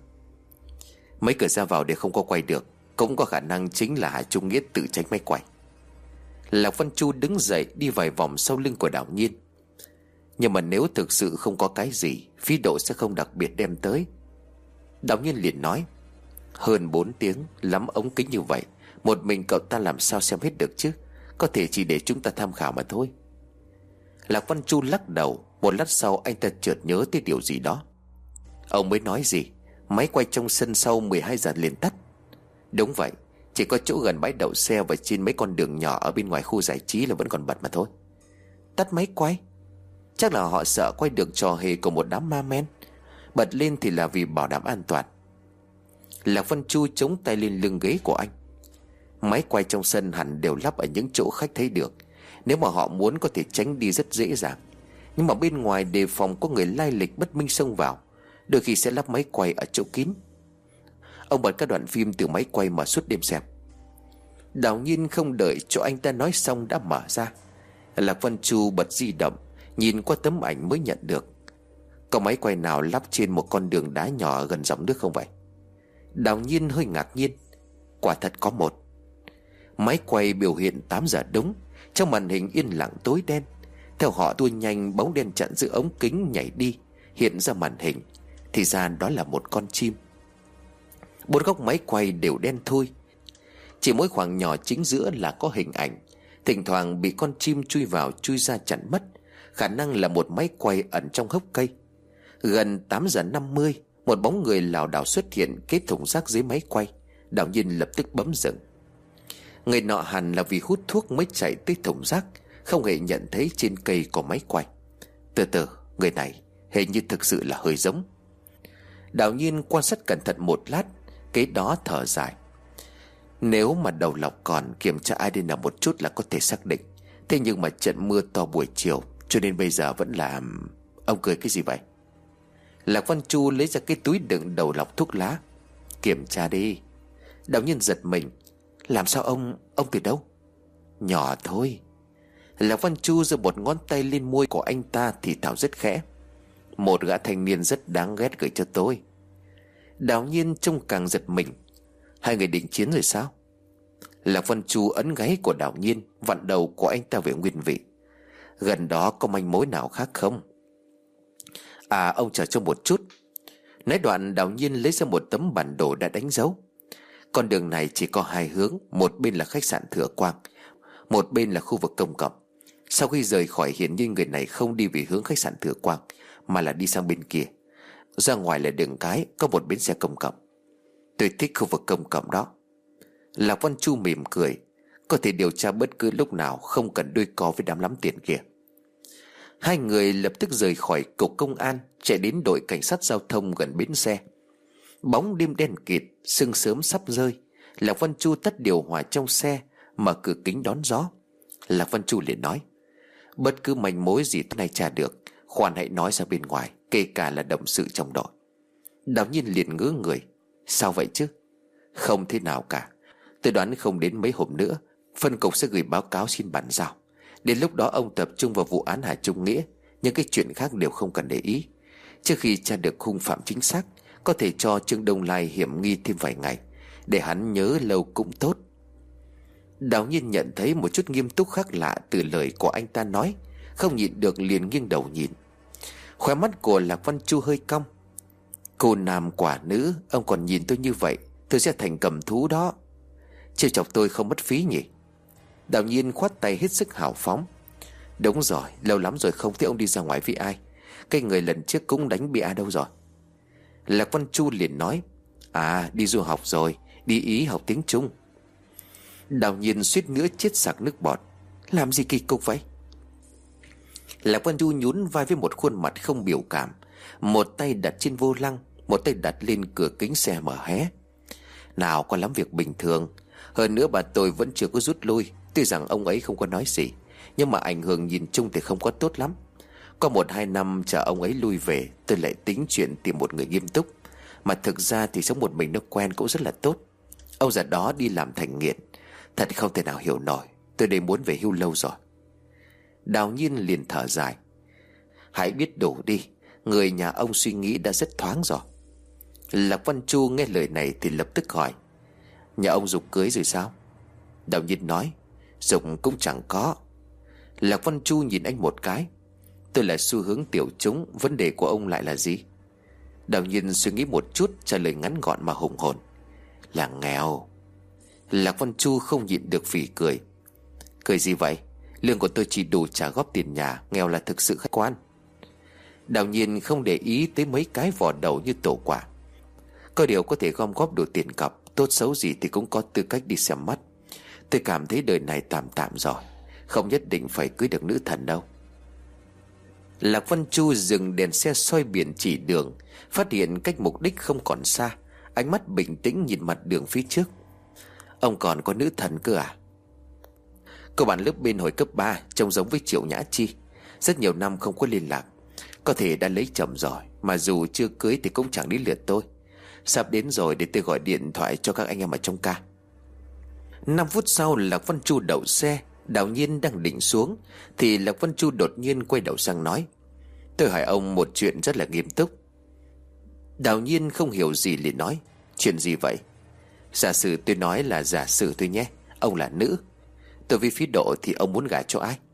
Mấy cửa ra vào đều không có quay được, cũng có khả năng chính là Hà Trung Nghĩa tự tránh máy quay. Lạc Văn Chu đứng dậy đi vài vòng sau lưng của Đào Nhiên. Nhưng mà nếu thực sự không có cái gì, Phí Độ sẽ không đặc biệt đem tới. Đào Nhiên liền nói, hơn bốn tiếng, lắm ống kính như vậy, một mình cậu ta làm sao xem hết được chứ? Có thể chỉ để chúng ta tham khảo mà thôi. Lạc Văn Chu lắc đầu. Một lát sau anh ta chợt nhớ tới điều gì đó. Ông mới nói gì? Máy quay trong sân sau mười hai giờ liền tắt. Đúng vậy, chỉ có chỗ gần bãi đậu xe và trên mấy con đường nhỏ ở bên ngoài khu giải trí là vẫn còn bật mà thôi. Tắt máy quay? Chắc là họ sợ quay được trò hề của một đám ma men. Bật lên thì là vì bảo đảm an toàn. Lạc Văn Chu chống tay lên lưng ghế của anh. Máy quay trong sân hẳn đều lắp ở những chỗ khách thấy được. Nếu mà họ muốn có thể tránh đi rất dễ dàng. Nhưng mà bên ngoài đề phòng có người lai lịch bất minh xông vào, đôi khi sẽ lắp máy quay ở chỗ kín. Ông bật các đoạn phim từ máy quay mà suốt đêm xem. Đào Nhiên không đợi cho anh ta nói xong đã mở ra. Lạc Văn Chu bật di động, nhìn qua tấm ảnh mới nhận được. Có máy quay nào lắp trên một con đường đá nhỏ gần dòng nước không vậy? Đào Nhiên hơi ngạc nhiên. Quả thật có một. Máy quay biểu hiện tám giờ đúng. Trong màn hình yên lặng tối đen. Theo họ tua nhanh, bóng đen chặn giữa ống kính nhảy đi, hiện ra màn hình. Thì ra đó là một con chim. Bốn góc máy quay đều đen thui, chỉ mỗi khoảng nhỏ chính giữa là có hình ảnh. Thỉnh thoảng bị con chim chui vào chui ra chặn mất. Khả năng là một máy quay ẩn trong hốc cây. Gần tám giờ năm mươi, một bóng người lảo đảo xuất hiện kế thùng rác dưới máy quay. Đào Nhiên lập tức bấm dừng. Người nọ hẳn là vì hút thuốc mới chạy tới thùng rác, không hề nhận thấy trên cây có máy quay. Từ từ, người này hình như thực sự là hơi giống. Đào Nhiên quan sát cẩn thận một lát, kế đó thở dài. Nếu mà đầu lọc còn, kiểm tra a đê en một chút là có thể xác định. Thế nhưng mà trận mưa to buổi chiều, cho nên bây giờ vẫn là... Ông cười cái gì vậy? Lạc Văn Chu lấy ra cái túi đựng đầu lọc thuốc lá. Kiểm tra đi. Đào Nhiên giật mình. Làm sao ông... Ông từ đâu? Nhỏ thôi. Lạc Văn Chu giơ một ngón tay lên môi của anh ta thì thào rất khẽ. Một gã thanh niên rất đáng ghét gửi cho tôi. Đào Nhiên trông càng giật mình. Hai người định chiến rồi sao? Lạc Văn Chu ấn gáy của Đào Nhiên, vặn đầu của anh ta về nguyên vị. Gần đó có manh mối nào khác không? À, ông chờ cho một chút. Nói đoạn, Đào Nhiên lấy ra một tấm bản đồ đã đánh dấu. Con đường này chỉ có hai hướng. Một bên là khách sạn Thừa Quang, một bên là khu vực công cộng. Sau khi rời khỏi, hiển nhiên người này không đi về hướng khách sạn Thừa Quang, mà là đi sang bên kia. Ra ngoài là đường cái, có một bến xe công cộng. Tôi thích khu vực công cộng đó. Lạc Văn Chu mỉm cười. Có thể điều tra bất cứ lúc nào, không cần đôi co với đám lắm tiền kia. Hai người lập tức rời khỏi cục công an, chạy đến đội cảnh sát giao thông gần bến xe. Bóng đêm đen kịt, sương sớm sắp rơi. Lạc Văn Chu tắt điều hòa trong xe, mở cửa kính đón gió. Lạc Văn Chu liền nói: Bất cứ manh mối gì thế này tra được, khoan hãy nói ra bên ngoài, kể cả là động sự trong đội. Đào Nhiên liền ngớ người. Sao vậy chứ? Không thế nào cả. Tôi đoán không đến mấy hôm nữa, phân cục sẽ gửi báo cáo xin bàn giao. Đến lúc đó ông tập trung vào vụ án Hà Trung Nghĩa, những cái chuyện khác đều không cần để ý. Trước khi tra được hung phạm chính xác, có thể cho Trương Đông Lai hiểm nghi thêm vài ngày, để hắn nhớ lâu cũng tốt. Đào Nhiên nhận thấy một chút nghiêm túc khác lạ từ lời của anh ta nói, không nhịn được liền nghiêng đầu nhìn. Khóe mắt của Lạc Văn Chu hơi cong. Cô nam quả nữ, ông còn nhìn tôi như vậy, tôi sẽ thành cầm thú đó. Trêu chọc tôi không mất phí nhỉ? Đào Nhiên khoát tay hết sức hào phóng. Đúng rồi, lâu lắm rồi không thấy ông đi ra ngoài với ai. Cái người lần trước cũng đánh bia đâu rồi? Lạc Văn Chu liền nói: À, đi du học rồi, đi Ý học tiếng Trung. Đào Nhiên suýt nữa chết sặc nước bọt. Làm gì kỳ cục vậy? Lạc Văn Chu nhún vai với một khuôn mặt không biểu cảm, một tay đặt trên vô lăng, một tay đặt lên cửa kính xe mở hé. Nào có lắm việc bình thường. Hơn nữa bà tôi vẫn chưa có rút lui. Tuy rằng ông ấy không có nói gì, nhưng mà ảnh hưởng nhìn chung thì không có tốt lắm. Có một hai năm chờ ông ấy lui về, tôi lại tính chuyện tìm một người nghiêm túc. Mà thực ra thì sống một mình nó quen cũng rất là tốt. Ông già đó đi làm thành nghiện, thật không thể nào hiểu nổi. Tôi đây muốn về hưu lâu rồi. Đào Nhiên liền thở dài. Hãy biết đủ đi, người nhà ông suy nghĩ đã rất thoáng rồi. Lạc Văn Chu nghe lời này thì lập tức hỏi: Nhà ông Dục cưới rồi sao? Đào Nhiên nói: Dục cũng chẳng có. Lạc Văn Chu nhìn anh một cái. Tôi là xu hướng tiểu chúng, vấn đề của ông lại là gì? Đào Nhiên suy nghĩ một chút, trả lời ngắn gọn mà hùng hồn: Là nghèo. Lạc Văn Chu không nhịn được phì cười. Cười gì vậy? Lương của tôi chỉ đủ trả góp tiền nhà, nghèo là thực sự khách quan. Đào Nhiên không để ý tới mấy cái vò đầu như tổ quả. Có điều có thể gom góp đủ tiền cọc, tốt xấu gì thì cũng có tư cách đi xem mắt. Tôi cảm thấy đời này tạm tạm rồi, không nhất định phải cưới được nữ thần đâu. Lạc Văn Chu dừng đèn xe soi biển chỉ đường, phát hiện cách mục đích không còn xa. Ánh mắt bình tĩnh nhìn mặt đường phía trước. Ông còn có nữ thần cơ à? Cô bạn lớp bên hồi cấp ba trông giống với Triệu Nhã Chi. Rất nhiều năm không có liên lạc. Có thể đã lấy chồng rồi, mà dù chưa cưới thì cũng chẳng đến lượt tôi. Sắp đến rồi, để tôi gọi điện thoại cho các anh em ở trong ca. Năm phút sau, Lạc Văn Chu đậu xe. Đào Nhiên đang định xuống thì Lạc Văn Chu đột nhiên quay đầu sang nói: Tôi hỏi ông một chuyện rất là nghiêm túc. Đào Nhiên không hiểu gì liền nói: Chuyện gì vậy? Giả sử tôi nói là giả sử tôi nhé. Ông là nữ, tôi với Phí Độ thì ông muốn gả cho ai?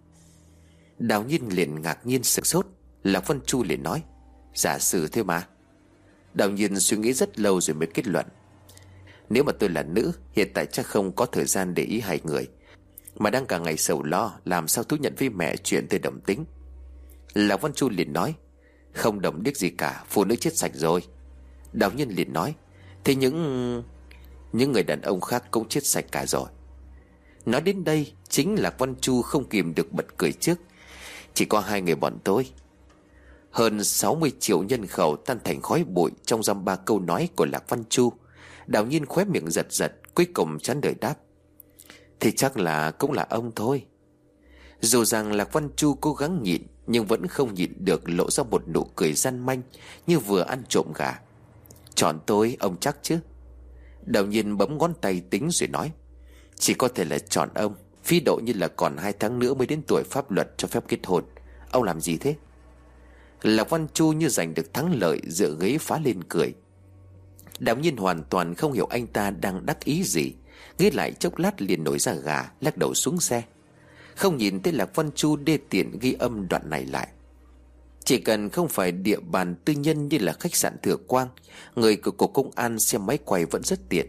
Đào Nhiên liền ngạc nhiên sửng sốt. Lạc Văn Chu liền nói: Giả sử thế mà. Đào Nhiên suy nghĩ rất lâu rồi mới kết luận: Nếu mà tôi là nữ, hiện tại chắc không có thời gian để ý hai người, mà đang cả ngày sầu lo làm sao thú nhận với mẹ chuyện tôi đồng tính. Lạc Văn Chu liền nói: Không đồng điếc gì cả, phụ nữ chết sạch rồi. Đào Nhiên liền nói: Thế những Những người đàn ông khác cũng chết sạch cả rồi. Nói đến đây, chính Lạc Văn Chu không kìm được bật cười trước. Chỉ có hai người bọn tôi. Hơn sáu mươi triệu nhân khẩu tan thành khói bụi trong dăm ba câu nói của Lạc Văn Chu. Đào Nhiên khóe miệng giật giật, cuối cùng chán đời đáp: Thì chắc là cũng là ông thôi. Dù rằng Lạc Văn Chu cố gắng nhịn, nhưng vẫn không nhịn được lộ ra một nụ cười gian manh, như vừa ăn trộm gà. Chọn tôi, ông chắc chứ? Đào Nhiên bấm ngón tay tính rồi nói: Chỉ có thể là chọn ông. Phí Độ như là còn hai tháng nữa mới đến tuổi pháp luật cho phép kết hôn. Ông làm gì thế? Lạc Văn Chu như giành được thắng lợi, dựa ghế phá lên cười. Đào Nhiên hoàn toàn không hiểu anh ta đang đắc ý gì. Nghĩ lại chốc lát liền nổi ra gà, lắc đầu xuống xe. Không nhìn thấy Lạc Văn Chu đê tiện ghi âm đoạn này lại. Chỉ cần không phải địa bàn tư nhân như là khách sạn Thừa Quang, người của cục công an xem máy quay vẫn rất tiện.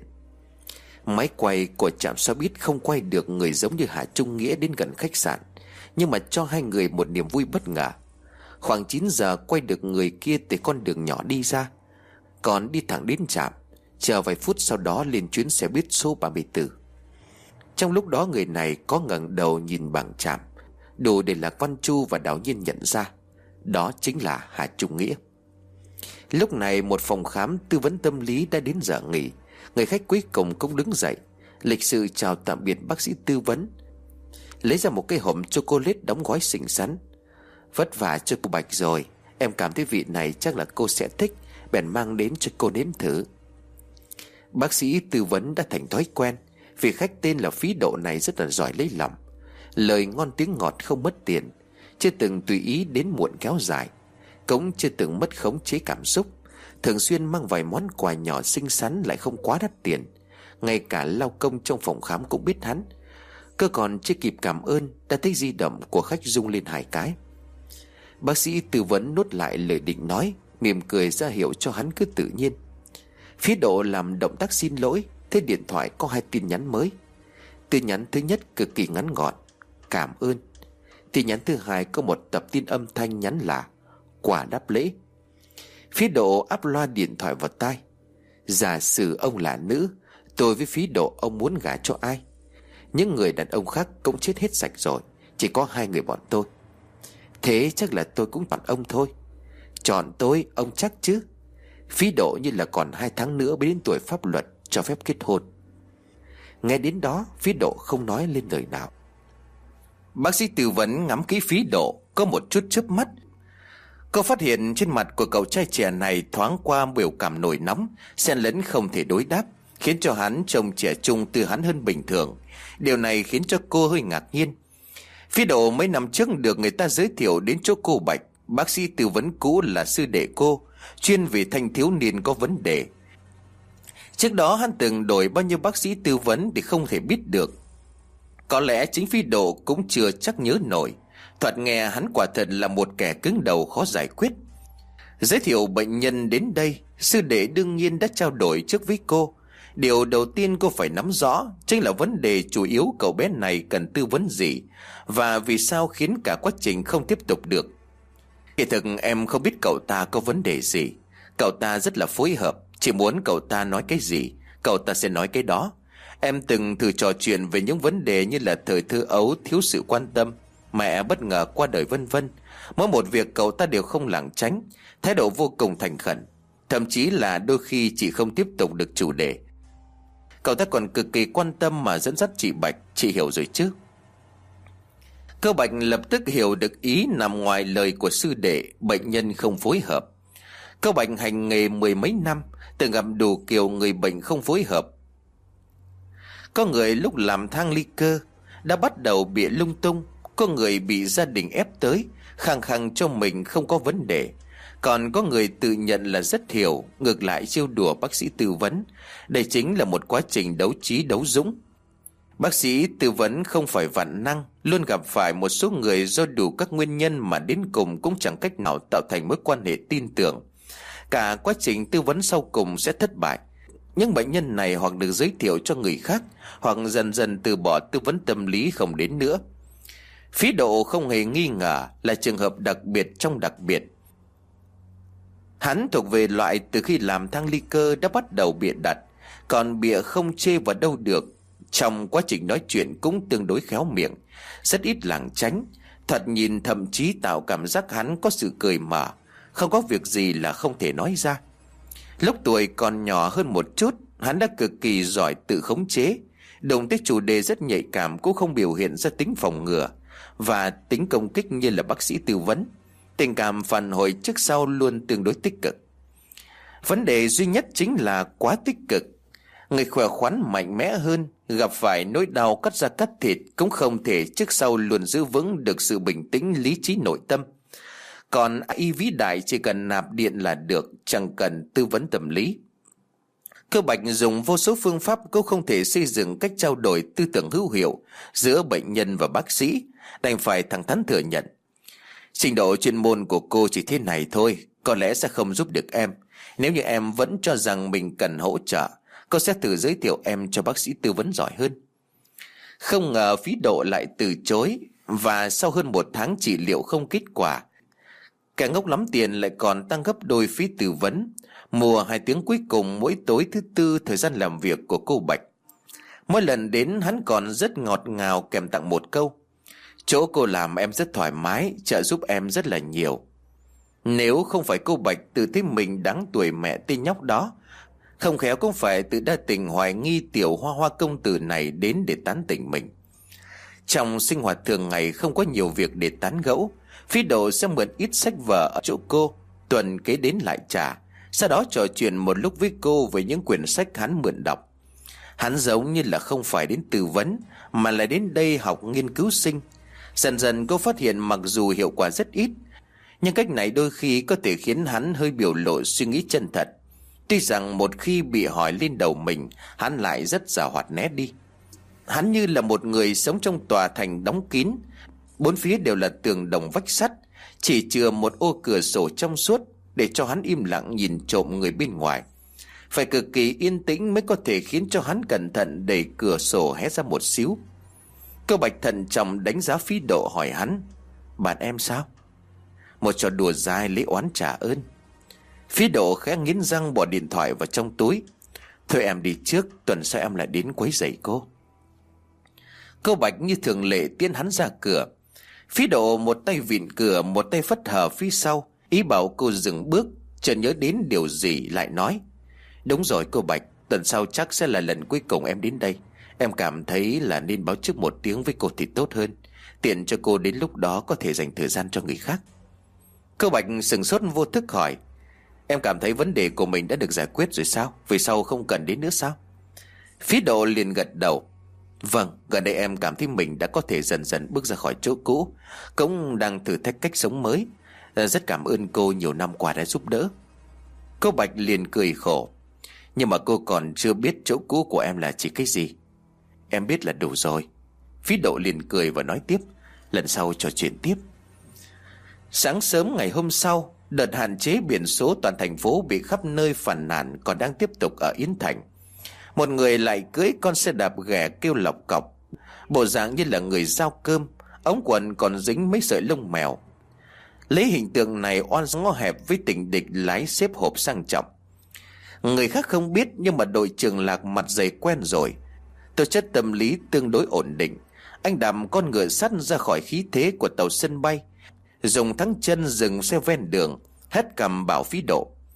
Máy quay của trạm xe buýt không quay được người giống như Hà Trung Nghĩa đến gần khách sạn, nhưng mà cho hai người một niềm vui bất ngờ. Khoảng chín giờ quay được người kia từ con đường nhỏ đi ra, còn đi thẳng đến trạm. Chờ vài phút sau đó lên chuyến xe buýt số ba mươi tư. Trong lúc đó người này có ngẩng đầu nhìn bảng trạm, đủ để Lạc Văn Chu và Đào Nhiên nhận ra đó chính là Hà Trung Nghĩa. Lúc này một phòng khám tư vấn tâm lý đã đến giờ nghỉ. Người khách cuối cùng cũng đứng dậy, lịch sự chào tạm biệt bác sĩ tư vấn, lấy ra một cái hộp chocolate đóng gói xinh xắn. Vất vả cho cô Bạch rồi, em cảm thấy vị này chắc là cô sẽ thích, bèn mang đến cho cô nếm thử. Bác sĩ tư vấn đã thành thói quen. Vị khách tên là Phí Độ này rất là giỏi lấy lòng, lời ngon tiếng ngọt không mất tiền, chưa từng tùy ý đến muộn kéo dài, cũng chưa từng mất khống chế cảm xúc. Thường xuyên mang vài món quà nhỏ xinh xắn lại không quá đắt tiền. Ngay cả lao công trong phòng khám cũng biết hắn. Cơ còn chưa kịp cảm ơn đã thấy di động của khách rung lên hai cái. Bác sĩ tư vấn nốt lại lời định nói, mỉm cười ra hiệu cho hắn cứ tự nhiên. Phí Độ làm động tác xin lỗi. Thế điện thoại có hai tin nhắn mới. Tin nhắn thứ nhất cực kỳ ngắn gọn: Cảm ơn. Tin nhắn thứ hai có một tập tin âm thanh nhắn là Quả đáp lễ. Phí Độ áp loa điện thoại vào tai: Giả sử ông là nữ, tôi với Phí Độ ông muốn gả cho ai? Những người đàn ông khác cũng chết hết sạch rồi, chỉ có hai người bọn tôi. Thế chắc là tôi cũng chọn ông thôi. Chọn tôi, ông chắc chứ? Phí Độ như là còn hai tháng nữa mới đến tuổi pháp luật cho phép kết hôn. Nghe đến đó, Phí Độ không nói lên lời nào. Bác sĩ tư vấn ngắm kỹ Phí Độ, có một chút chớp mắt. Cô phát hiện trên mặt của cậu trai trẻ này thoáng qua biểu cảm nổi nóng, xen lẫn không thể đối đáp, khiến cho hắn trông trẻ trung tư hắn hơn bình thường. Điều này khiến cho cô hơi ngạc nhiên. Phí Độ mấy năm trước được người ta giới thiệu đến chỗ cô Bạch. Bác sĩ tư vấn cũ là sư đệ cô, chuyên vì thanh thiếu niên có vấn đề. Trước đó hắn từng đổi bao nhiêu bác sĩ tư vấn thì không thể biết được. Có lẽ chính Phí Độ cũng chưa chắc nhớ nổi. Thoạt nghe hắn quả thật là một kẻ cứng đầu khó giải quyết. Giới thiệu bệnh nhân đến đây, sư đệ đương nhiên đã trao đổi trước với cô. Điều đầu tiên cô phải nắm rõ chính là vấn đề chủ yếu cậu bé này cần tư vấn gì, và vì sao khiến cả quá trình không tiếp tục được. Kỳ thực em không biết cậu ta có vấn đề gì. Cậu ta rất là phối hợp, chỉ muốn cậu ta nói cái gì cậu ta sẽ nói cái đó. Em từng thử trò chuyện về những vấn đề như là thời thơ ấu thiếu sự quan tâm, mẹ bất ngờ qua đời vân vân. Mỗi một việc cậu ta đều không lảng tránh, thái độ vô cùng thành khẩn, thậm chí là đôi khi chỉ không tiếp tục được chủ đề. Cậu ta còn cực kỳ quan tâm mà dẫn dắt chị Bạch. Chị hiểu rồi chứ? Cô Bạch lập tức hiểu được ý nằm ngoài lời của sư đệ. Bệnh nhân không phối hợp. Cô Bạch hành nghề mười mấy năm, từng gặp đủ kiểu người bệnh không phối hợp. Có người lúc làm thang ly cơ đã bắt đầu bịa lung tung. Có người bị gia đình ép tới, khăng khăng cho mình không có vấn đề. Còn có người tự nhận là rất hiểu, ngược lại trêu đùa bác sĩ tư vấn. Đây chính là một quá trình đấu trí đấu dũng. Bác sĩ tư vấn không phải vạn năng, luôn gặp phải một số người do đủ các nguyên nhân mà đến cùng cũng chẳng cách nào tạo thành mối quan hệ tin tưởng. Cả quá trình tư vấn sau cùng sẽ thất bại. Những bệnh nhân này hoặc được giới thiệu cho người khác, hoặc dần dần từ bỏ tư vấn tâm lý không đến nữa. Phí Độ không hề nghi ngờ là trường hợp đặc biệt trong đặc biệt. Hắn thuộc về loại từ khi làm thang ly cơ đã bắt đầu bịa đặt, còn bịa không chê vào đâu được. Trong quá trình nói chuyện cũng tương đối khéo miệng, rất ít lảng tránh. Thật nhìn thậm chí tạo cảm giác hắn có sự cười mở, không có việc gì là không thể nói ra. Lúc tuổi còn nhỏ hơn một chút, hắn đã cực kỳ giỏi tự khống chế. Đồng tới chủ đề rất nhạy cảm cũng không biểu hiện ra tính phòng ngừa và tính công kích như là bác sĩ tư vấn. Tình cảm phản hồi trước sau luôn tương đối tích cực. Vấn đề duy nhất chính là quá tích cực. Người khỏe khoắn mạnh mẽ hơn, gặp phải nỗi đau cắt da cắt thịt cũng không thể trước sau luôn giữ vững được sự bình tĩnh lý trí nội tâm. Còn y vĩ đại chỉ cần nạp điện là được, chẳng cần tư vấn tâm lý. Cơ Bạch dùng vô số phương pháp cũng không thể xây dựng cách trao đổi tư tưởng hữu hiệu giữa bệnh nhân và bác sĩ, đành phải thẳng thắn thừa nhận. Trình độ chuyên môn của cô chỉ thế này thôi, có lẽ sẽ không giúp được em. Nếu như em vẫn cho rằng mình cần hỗ trợ, cô sẽ thử giới thiệu em cho bác sĩ tư vấn giỏi hơn. Không ngờ Phí Độ lại từ chối, và sau hơn một tháng trị liệu không kết quả, kẻ ngốc lắm tiền lại còn tăng gấp đôi phí tư vấn. Mùa hai tiếng cuối cùng mỗi tối thứ tư thời gian làm việc của cô Bạch. Mỗi lần đến hắn còn rất ngọt ngào kèm tặng một câu: chỗ cô làm em rất thoải mái, trợ giúp em rất là nhiều. Nếu không phải cô Bạch tự thấy mình đáng tuổi mẹ tên nhóc đó, không khéo cũng phải tự đa tình hoài nghi tiểu hoa hoa công tử này đến để tán tỉnh mình. Trong sinh hoạt thường ngày không có nhiều việc để tán gẫu, Phí Độ sẽ mượn ít sách vở ở chỗ cô, tuần kế đến lại trả, sau đó trò chuyện một lúc với cô về những quyển sách hắn mượn đọc. Hắn giống như là không phải đến tư vấn, mà là đến đây học nghiên cứu sinh. Dần dần cô phát hiện mặc dù hiệu quả rất ít, nhưng cách này đôi khi có thể khiến hắn hơi biểu lộ suy nghĩ chân thật. Tuy rằng một khi bị hỏi lên đầu mình, hắn lại rất giàu hoạt né đi. Hắn như là một người sống trong tòa thành đóng kín, bốn phía đều là tường đồng vách sắt, chỉ chừa một ô cửa sổ trong suốt để cho hắn im lặng nhìn trộm người bên ngoài. Phải cực kỳ yên tĩnh mới có thể khiến cho hắn cẩn thận đẩy cửa sổ hé ra một xíu. Cô Bạch thận trọng đánh giá Phí Độ, hỏi hắn: bạn em sao? Một trò đùa dài lấy oán trả ơn. Phí Độ khẽ nghiến răng bỏ điện thoại vào trong túi. Thôi em đi trước, tuần sau em lại đến quấy rầy cô. Cô Bạch như thường lệ tiễn hắn ra cửa. Phí Độ một tay vịn cửa, một tay phất hờ phía sau, ý bảo cô dừng bước. Chợt nhớ đến điều gì lại nói: đúng rồi cô Bạch, tuần sau chắc sẽ là lần cuối cùng em đến đây. Em cảm thấy là nên báo trước một tiếng với cô thì tốt hơn, tiện cho cô đến lúc đó có thể dành thời gian cho người khác. Cô Bạch sừng sốt vô thức hỏi: em cảm thấy vấn đề của mình đã được giải quyết rồi sao? Vì sao không cần đến nữa sao? Phí Độ liền gật đầu: vâng, gần đây em cảm thấy mình đã có thể dần dần bước ra khỏi chỗ cũ, cũng đang thử thách cách sống mới. Rất cảm ơn cô nhiều năm qua đã giúp đỡ. Cô Bạch liền cười khổ: nhưng mà cô còn chưa biết chỗ cũ của em là chỉ cái gì. Em biết là đủ rồi. Phí Độ liền cười và nói tiếp: lần sau trò chuyện tiếp. Sáng sớm ngày hôm sau, đợt hạn chế biển số toàn thành phố bị khắp nơi phàn nàn còn đang tiếp tục ở Yến Thành. Một người lại cưỡi con xe đạp ghẻ kêu lọc cọc, bộ dạng như là người giao cơm, ống quần còn dính mấy sợi lông mèo. Lấy hình tượng này oan ngõ hẹp với tình địch lái xếp hộp sang trọng. Người khác không biết, nhưng mà đội trưởng Lạc mặt dày quen rồi, tố chất tâm lý tương đối ổn định. Anh đạp con ngựa sắt ra khỏi khí thế của tàu sân bay, dùng thắng chân dừng xe ven đường, hất cằm bảo Phí Độ: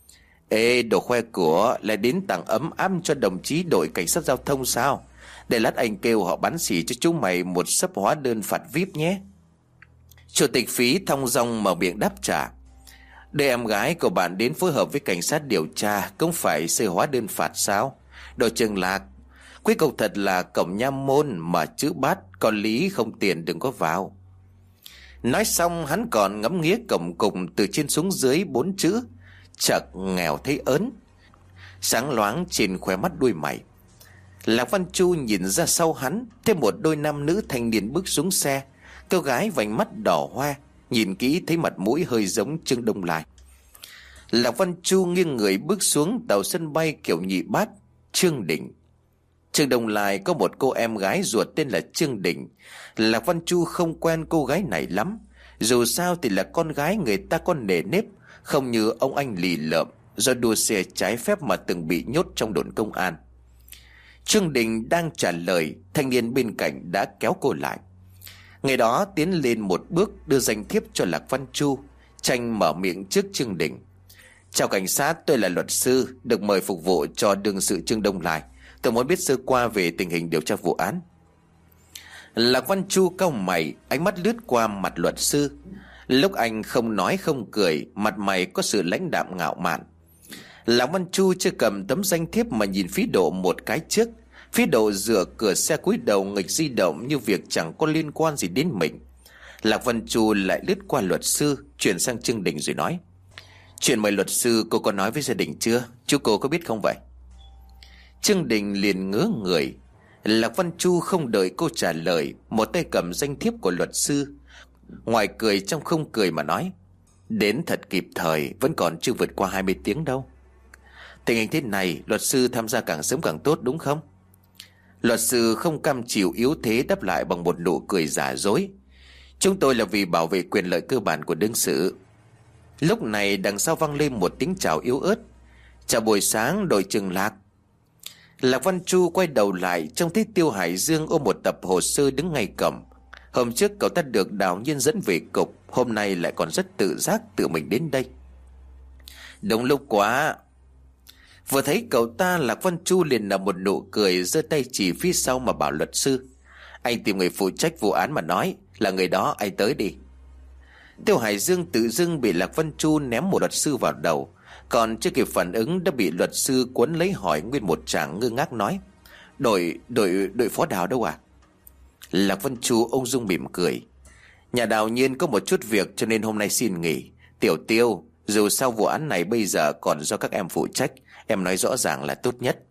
Ê, đồ khoe của lại đến tặng ấm áp cho đồng chí đội cảnh sát giao thông sao? Để lát anh kêu họ bán xỉ cho chúng mày một xấp hóa đơn phạt vi ai pi nhé. Chủ tịch Phí thong dong mở miệng đáp trả. Để em gái của bạn đến phối hợp với cảnh sát điều tra, cũng phải xây hóa đơn phạt sao? Đồ Trường Lạc, quý cậu thật là cổng nha môn mà chữ bát, còn lý không tiền đừng có vào. Nói xong hắn còn ngắm nghía cổng cùng từ trên xuống dưới bốn chữ chợt nghèo thấy ớn sáng loáng trên khóe mắt đuôi mày. Lạc Văn Chu nhìn ra sau hắn, thêm một đôi nam nữ thanh niên bước xuống xe. Cô gái vành mắt đỏ hoe, nhìn kỹ thấy mặt mũi hơi giống Trương Đông Lai. Lạc Văn Chu nghiêng người bước xuống tàu sân bay kiểu nhị bát. Trương Đình. Trương Đông Lai có một cô em gái ruột tên là Trương Đình. Lạc Văn Chu không quen cô gái này lắm, dù sao thì là con gái người ta có nề nếp, không như ông anh lì lợm do đua xe trái phép mà từng bị nhốt trong đồn công an. Trương Đình đang trả lời, thanh niên bên cạnh đã kéo cô lại. Ngày đó tiến lên một bước đưa danh thiếp cho Lạc Văn Chu. Tranh mở miệng trước Trương Đình. Chào cảnh sát, tôi là luật sư, được mời phục vụ cho đương sự Trương Đông Lai. Tôi muốn biết sơ qua về tình hình điều tra vụ án. Lạc Văn Chu cau mày, ánh mắt lướt qua mặt luật sư. Lúc anh không nói không cười, mặt mày có sự lãnh đạm ngạo mạn. Lạc Văn Chu chưa cầm tấm danh thiếp mà nhìn Phí Độ một cái trước. Phí Độ dựa cửa xe cúi đầu nghịch di động như việc chẳng có liên quan gì đến mình. Lạc Văn Chu lại lướt qua luật sư, chuyển sang Trương Đình rồi nói. Chuyện mời luật sư cô có nói với gia đình chưa? Chú cô có biết không vậy? Trương Đình liền ngớ người. Lạc Văn Chu không đợi cô trả lời, một tay cầm danh thiếp của luật sư, ngoài cười trong không cười mà nói. Đến thật kịp thời, vẫn còn chưa vượt qua hai mươi tiếng đâu. Tình hình thế này, luật sư tham gia càng sớm càng tốt đúng không? Luật sư không cam chịu yếu thế đáp lại bằng một nụ cười giả dối. Chúng tôi là vì bảo vệ quyền lợi cơ bản của đương sự. Lúc này đằng sau vang lên một tiếng chào yếu ớt. Chào buổi sáng đội Trường Lạc. Lạc Văn Chu quay đầu lại, trông thấy Tiêu Hải Dương ôm một tập hồ sơ đứng ngay cổng. Hôm trước cậu ta được Đào Nhiên dẫn về cục, hôm nay lại còn rất tự giác tự mình đến đây. Đúng lúc quá. Vừa thấy cậu ta, Lạc Văn Chu liền nở một nụ cười, giơ tay chỉ phía sau mà bảo luật sư. Anh tìm người phụ trách vụ án mà nói, là người đó, anh tới đi. Tiêu Hải Dương tự dưng bị Lạc Văn Chu ném một luật sư vào đầu, còn chưa kịp phản ứng đã bị luật sư cuốn lấy hỏi nguyên một tràng ngơ ngác nói. Đội, đội, đội phó Đào đâu à? Lạc Văn Chu ung dung mỉm cười. Nhà Đào Nhiên có một chút việc cho nên hôm nay xin nghỉ. Tiểu Tiêu, dù sao vụ án này bây giờ còn do các em phụ trách, em nói rõ ràng là tốt nhất.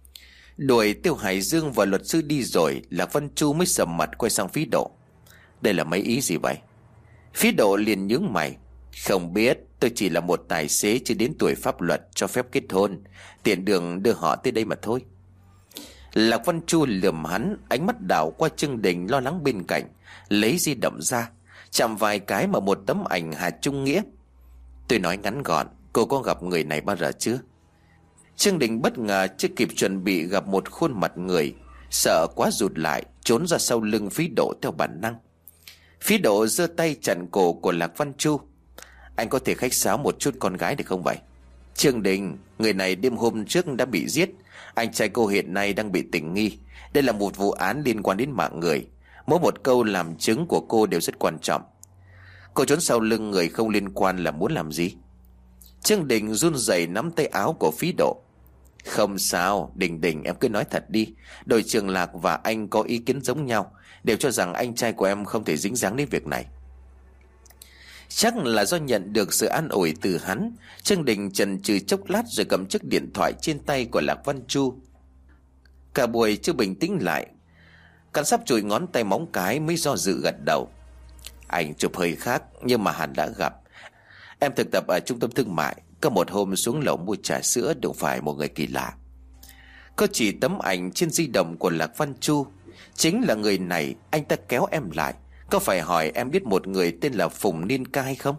Đuổi Tiêu Hải Dương và luật sư đi rồi, Lạc Văn Chu mới sầm mặt quay sang Phí Độ. Đây là mấy ý gì vậy? Phí Độ liền nhướng mày. Không biết, tôi chỉ là một tài xế chưa đến tuổi pháp luật cho phép kết hôn, tiện đường đưa họ tới đây mà thôi. Lạc Văn Chu lườm hắn, ánh mắt đảo qua Trương Đình lo lắng bên cạnh, lấy di động ra, chạm vài cái mà một tấm ảnh Hà Trung Nghĩa. Tôi nói ngắn gọn, cô có gặp người này bao giờ chưa? Trương Đình bất ngờ chưa kịp chuẩn bị gặp một khuôn mặt người, sợ quá rụt lại, trốn ra sau lưng Phí Độ theo bản năng. Phí Độ giơ tay chặn cổ của Lạc Văn Chu. Anh có thể khách sáo một chút con gái được không vậy? Trương Đình, người này đêm hôm trước đã bị giết, anh trai cô hiện nay đang bị tình nghi. Đây là một vụ án liên quan đến mạng người, mỗi một câu làm chứng của cô đều rất quan trọng. Cô trốn sau lưng người không liên quan là muốn làm gì? Trương Đình run rẩy nắm tay áo của Phí Độ. Không sao, Đình Đình, em cứ nói thật đi. Đội Trường Lạc và anh có ý kiến giống nhau, đều cho rằng anh trai của em không thể dính dáng đến việc này. Chắc là do nhận được sự an ủi từ hắn, Trương Đình chần chừ chốc lát rồi cầm chiếc điện thoại trên tay của Lạc Văn Chu. Cả buổi chưa bình tĩnh lại, cắn sắp chùi ngón tay móng cái mới do dự gật đầu. Ảnh chụp hơi khác nhưng mà hẳn đã gặp. Em thực tập ở trung tâm thương mại, có một hôm xuống lầu mua trà sữa đụng phải một người kỳ lạ. Có chỉ tấm ảnh trên di động của Lạc Văn Chu. Chính là người này. Anh ta kéo em lại. Có phải hỏi em biết một người tên là Phùng Niên Ca hay không?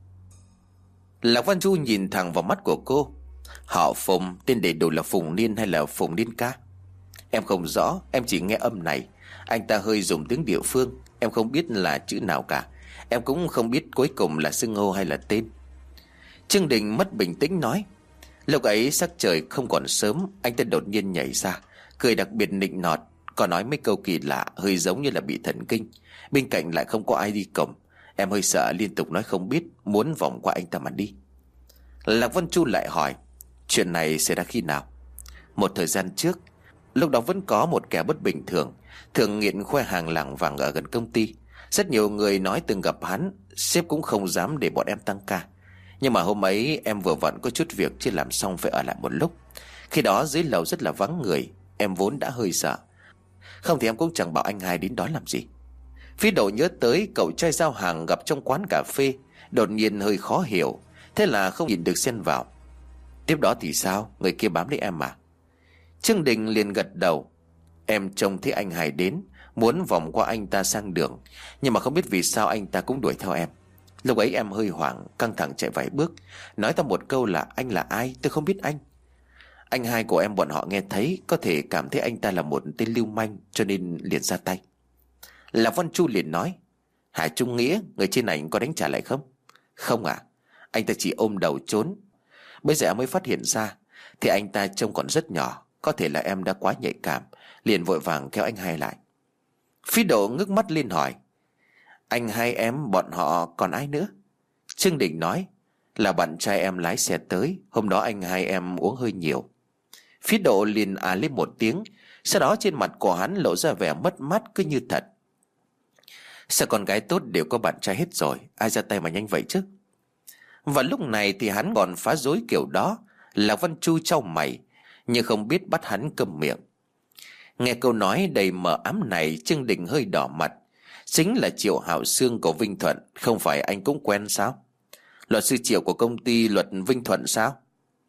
Lạc Văn Chu nhìn thẳng vào mắt của cô. Họ Phùng, tên đầy đủ là Phùng Niên hay là Phùng Niên Ca? Em không rõ, em chỉ nghe âm này. Anh ta hơi dùng tiếng địa phương, em không biết là chữ nào cả. Em cũng không biết cuối cùng là xưng hô hay là tên. Trương Đình mất bình tĩnh nói. Lúc ấy sắc trời không còn sớm, anh ta đột nhiên nhảy ra, cười đặc biệt nịnh nọt, còn nói mấy câu kỳ lạ, hơi giống như là bị thần kinh. Bên cạnh lại không có ai đi cổng. Em hơi sợ, liên tục nói không biết, muốn vòng qua anh ta mà đi. Lạc Vân Chu lại hỏi, chuyện này xảy ra khi nào? Một thời gian trước. Lúc đó vẫn có một kẻ bất bình thường, thường nghiện khoe hàng lảng vảng ở gần công ty. Rất nhiều người nói từng gặp hắn, sếp cũng không dám để bọn em tăng ca. Nhưng mà hôm ấy em vừa vặn có chút việc chưa làm xong phải ở lại một lúc. Khi đó dưới lầu rất là vắng người, em vốn đã hơi sợ. Không thì em cũng chẳng bảo anh hai đến đó làm gì. Phi Độ nhớ tới cậu trai giao hàng gặp trong quán cà phê, đột nhiên hơi khó hiểu, thế là không nhìn được xen vào. Tiếp đó thì sao? Người kia bám lấy em à? Trương Đình liền gật đầu. Em trông thấy anh hai đến, muốn vòng qua anh ta sang đường, nhưng mà không biết vì sao anh ta cũng đuổi theo em. Lúc ấy em hơi hoảng, căng thẳng chạy vài bước, nói ta một câu là anh là ai, tôi không biết anh. Anh hai của em bọn họ nghe thấy, có thể cảm thấy anh ta là một tên lưu manh, cho nên liền ra tay. Lạc Văn Chu liền nói, Hải Trung Nghĩa, người trên này có đánh trả lại không? Không à, anh ta chỉ ôm đầu trốn. Bây giờ em mới phát hiện ra, thì anh ta trông còn rất nhỏ, có thể là em đã quá nhạy cảm, liền vội vàng kéo anh hai lại. Phi Độ ngước mắt lên hỏi, anh hai em bọn họ còn ai nữa? Trương Đình nói, là bạn trai em lái xe tới, hôm đó anh hai em uống hơi nhiều. Phi Độ liền à lên một tiếng, sau đó trên mặt của hắn lộ ra vẻ mất mát cứ như thật. Sao con gái tốt đều có bạn trai hết rồi, ai ra tay mà nhanh vậy chứ? Và lúc này thì hắn còn phá rối kiểu đó. Lạc Văn Chu chau mày, nhưng không biết bắt hắn câm miệng. Nghe câu nói đầy mờ ám này, Trương Đình hơi đỏ mặt. Chính là Triệu Hạo Sương của Vinh Thuận, không phải anh cũng quen sao? Luật sư Triệu của công ty Luật Vinh Thuận sao?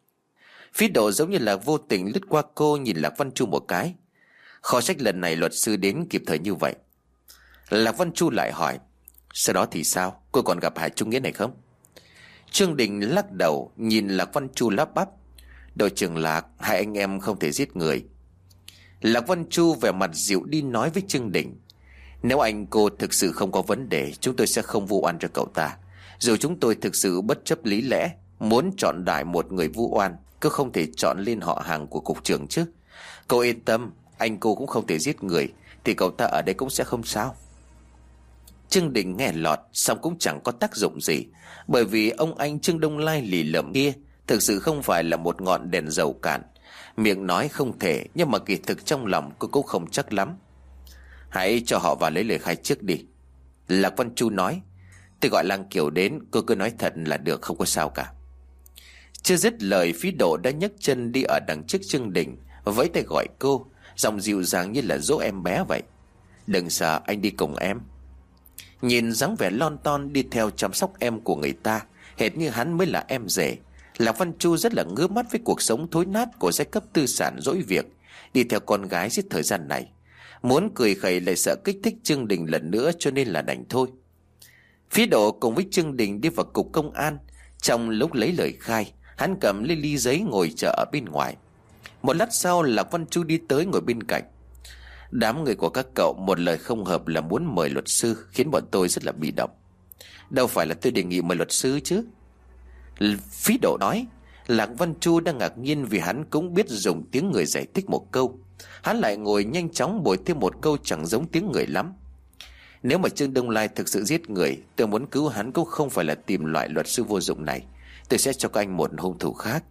Phi Độ giống như là vô tình lướt qua cô, nhìn Lạc Văn Chu một cái. Khó trách lần này luật sư đến kịp thời như vậy. Lạc Văn Chu lại hỏi, sau đó thì sao? Cô còn gặp Hải Trung Nghĩa này không? Trương Đình lắc đầu, nhìn Lạc Văn Chu lắp bắp, đội trưởng Lạc, hai anh em không thể giết người. Lạc Văn Chu vẻ mặt dịu đi nói với Trương Đình, nếu anh cô thực sự không có vấn đề, chúng tôi sẽ không vu oan cho cậu ta. Dù chúng tôi thực sự bất chấp lý lẽ, muốn chọn đại một người vu oan, cứ không thể chọn lên họ hàng của cục trưởng chứ. Cậu yên tâm, anh cô cũng không thể giết người, thì cậu ta ở đây cũng sẽ không sao. Trương Đình nghe lọt, xong cũng chẳng có tác dụng gì, bởi vì ông anh Trương Đông Lai lì lợm kia thực sự không phải là một ngọn đèn dầu cạn. Miệng nói không thể, nhưng mà kỳ thực trong lòng cô cũng không chắc lắm. Hãy cho họ vào lấy lời khai trước đi. Lạc Văn Chu nói, tôi gọi Lang Kiều đến, cô cứ nói thật là được, không có sao cả. Chưa dứt lời, Phi Độ đã nhấc chân đi ở đằng trước Trương Đình, vẫy tay gọi cô, giọng dịu dàng như là dỗ em bé vậy. Đừng sợ, anh đi cùng em. Nhìn dáng vẻ lon ton đi theo chăm sóc em của người ta, hệt như hắn mới là em rể, Lạc Văn Chu rất là ngứa mắt với cuộc sống thối nát của giai cấp tư sản dỗi việc, đi theo con gái giết thời gian này. Muốn cười khẩy lại sợ kích thích Trương Đình lần nữa, cho nên là đành thôi. Phi Độ cùng với Trương Đình đi vào cục công an. Trong lúc lấy lời khai, hắn cầm lấy ly giấy ngồi chờ ở bên ngoài. Một lát sau, Lạc Văn Chu đi tới ngồi bên cạnh. Đám người của các cậu một lời không hợp là muốn mời luật sư, khiến bọn tôi rất là bị động. Đâu phải là tôi đề nghị mời luật sư chứ? Phi Độ nói. Lạc Văn Chu đang ngạc nhiên vì hắn cũng biết dùng tiếng người giải thích một câu. Hắn lại ngồi nhanh chóng bồi thêm một câu chẳng giống tiếng người lắm. Nếu mà Trương Đông Lai thực sự giết người, tôi muốn cứu hắn cũng không phải là tìm loại luật sư vô dụng này. Tôi sẽ cho các anh một hung thủ khác.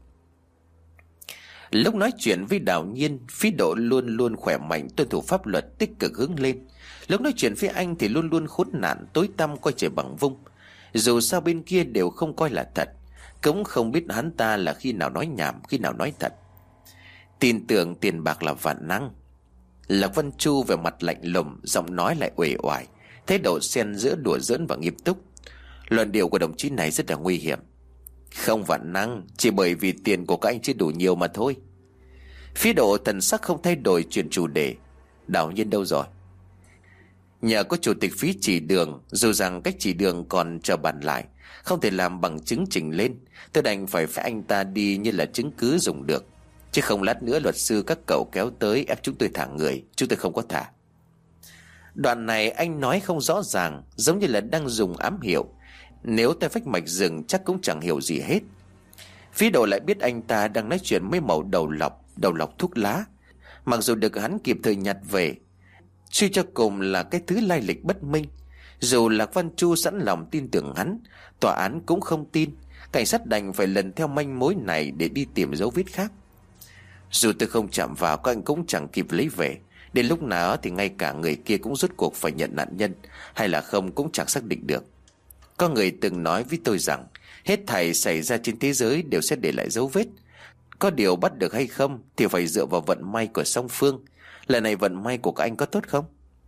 Lúc nói chuyện với Đào Nhiên, Phi Độ luôn luôn khỏe mạnh, tuân thủ pháp luật, tích cực hướng lên. Lúc nói chuyện với anh thì luôn luôn khốn nạn, tối tăm, coi trời bằng vung. Dù sao bên kia đều không coi là thật, cũng không biết hắn ta là khi nào nói nhảm, khi nào nói thật. Tin tưởng tiền bạc là vạn năng. Lạc Văn Chu về mặt lạnh lùng, giọng nói lại uể oải, thái độ xen giữa đùa giỡn và nghiêm túc. Luận điệu của đồng chí này rất là nguy hiểm. Không vạn năng, chỉ bởi vì tiền của các anh chưa đủ nhiều mà thôi. Phi Độ thần sắc không thay đổi, chuyển chủ đề. Đào Nhiên đâu rồi? Nhờ có chủ tịch phí chỉ đường, dù rằng cách chỉ đường còn chờ bàn lại, không thể làm bằng chứng trình lên, tôi đành phải phải anh ta đi như là chứng cứ dùng được. Chứ không lát nữa luật sư các cậu kéo tới ép chúng tôi thả người, chúng tôi không có thả. Đoạn này anh nói không rõ ràng, giống như là đang dùng ám hiệu. Nếu tay phách mạch rừng chắc cũng chẳng hiểu gì hết. Phí Độ lại biết anh ta đang nói chuyện với mẩu đầu lọc, đầu lọc thuốc lá. Mặc dù được hắn kịp thời nhặt về, suy cho cùng là cái thứ lai lịch bất minh. Dù Lạc Văn Chu sẵn lòng tin tưởng hắn, tòa án cũng không tin. Cảnh sát đành phải lần theo manh mối này để đi tìm dấu vết khác. Dù tôi không chạm vào, các anh cũng chẳng kịp lấy về. Đến lúc nào thì ngay cả người kia cũng rốt cuộc phải nhận nạn nhân, hay là không cũng chẳng xác định được. Có người từng nói với tôi rằng hết thảy xảy ra trên thế giới đều sẽ để lại dấu vết. Có điều bắt được hay không thì phải dựa vào vận may của song phương. Lần này vận may của các anh có tốt không?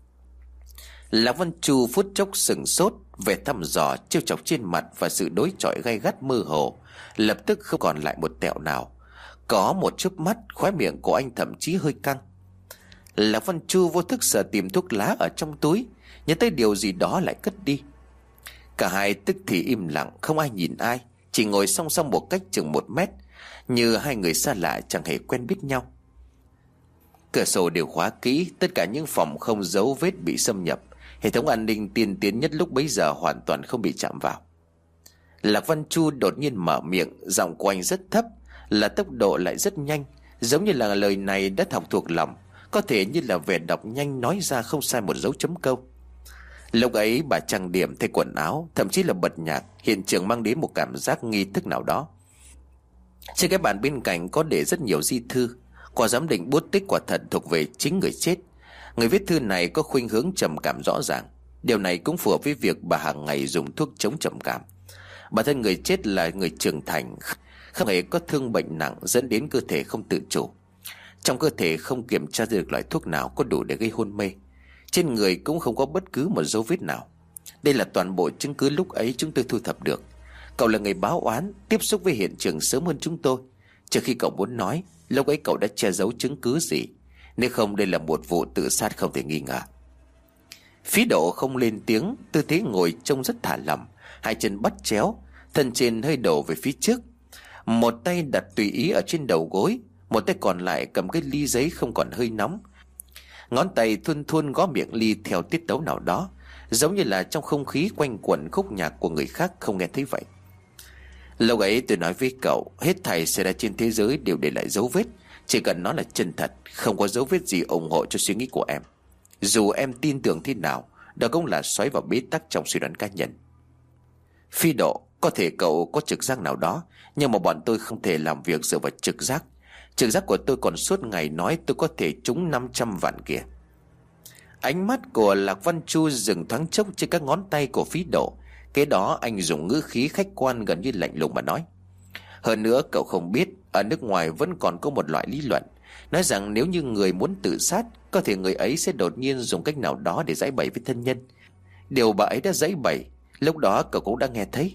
Lạc Văn Chu phút chốc sừng sốt, vẻ thăm dò trêu chọc trên mặt và sự đối chọi gay gắt mơ hồ lập tức không còn lại một tẹo nào. Có một chớp mắt, khóe miệng của anh thậm chí hơi căng. Lạc Văn Chu vô thức sờ tìm thuốc lá ở trong túi, nhớ tới điều gì đó lại cất đi. Cả hai tức thì im lặng, không ai nhìn ai, chỉ ngồi song song một cách chừng một mét, như hai người xa lạ chẳng hề quen biết nhau. Cửa sổ đều khóa kỹ, tất cả những phòng không dấu vết bị xâm nhập. Hệ thống an ninh tiên tiến nhất lúc bấy giờ hoàn toàn không bị chạm vào. Lạc Văn Chu đột nhiên mở miệng, giọng của anh rất thấp, là tốc độ lại rất nhanh, giống như là lời này đã học thuộc lòng, có thể như là vẻ đọc nhanh nói ra không sai một dấu chấm câu. Lúc ấy bà trang điểm thay quần áo, thậm chí là bật nhạc, hiện trường mang đến một cảm giác nghi thức nào đó. Trên cái bàn bên cạnh có để rất nhiều di thư. Qua giám định bút tích quả thật thuộc về chính người chết. Người viết thư này có khuynh hướng trầm cảm rõ ràng. Điều này cũng phù hợp với việc bà hàng ngày dùng thuốc chống trầm cảm. Bản thân người chết là người trưởng thành, không hề có thương bệnh nặng dẫn đến cơ thể không tự chủ. Trong cơ thể không kiểm tra được loại thuốc nào có đủ để gây hôn mê. Trên người cũng không có bất cứ một dấu vết nào. Đây là toàn bộ chứng cứ lúc ấy chúng tôi thu thập được. Cậu là người báo oán, tiếp xúc với hiện trường sớm hơn chúng tôi. Trước khi cậu muốn nói, lúc ấy cậu đã che giấu chứng cứ gì? Nếu không, đây là một vụ tự sát không thể nghi ngờ. Phí Độ không lên tiếng, tư thế ngồi trông rất thả lỏng, hai chân bắt chéo, thân trên hơi đổ về phía trước, một tay đặt tùy ý ở trên đầu gối, một tay còn lại cầm cái ly giấy không còn hơi nóng. Ngón tay thuôn thuôn gõ miệng ly theo tiết tấu nào đó, giống như là trong không khí quanh quẩn khúc nhạc của người khác không nghe thấy vậy. Lúc ấy tôi nói với cậu, hết thảy xảy ra trên thế giới đều để lại dấu vết. Chỉ cần nó là chân thật, không có dấu vết gì ủng hộ cho suy nghĩ của em. Dù em tin tưởng thế nào, đó cũng là xoáy vào bế tắc trong suy đoán cá nhân. Phi Độ, có thể cậu có trực giác nào đó, nhưng mà bọn tôi không thể làm việc dựa vào trực giác. Trực giác của tôi còn suốt ngày nói tôi có thể trúng năm trăm vạn kìa. Ánh mắt của Lạc Văn Chu dừng thoáng chốc trên các ngón tay của Phi Độ. Kế đó anh dùng ngữ khí khách quan gần như lạnh lùng mà nói: hơn nữa cậu không biết, ở nước ngoài vẫn còn có một loại lý luận nói rằng nếu như người muốn tự sát, có thể người ấy sẽ đột nhiên dùng cách nào đó để giãi bẫy với thân nhân. Điều bà ấy đã giãi bẫy, lúc đó cậu cũng đã nghe thấy.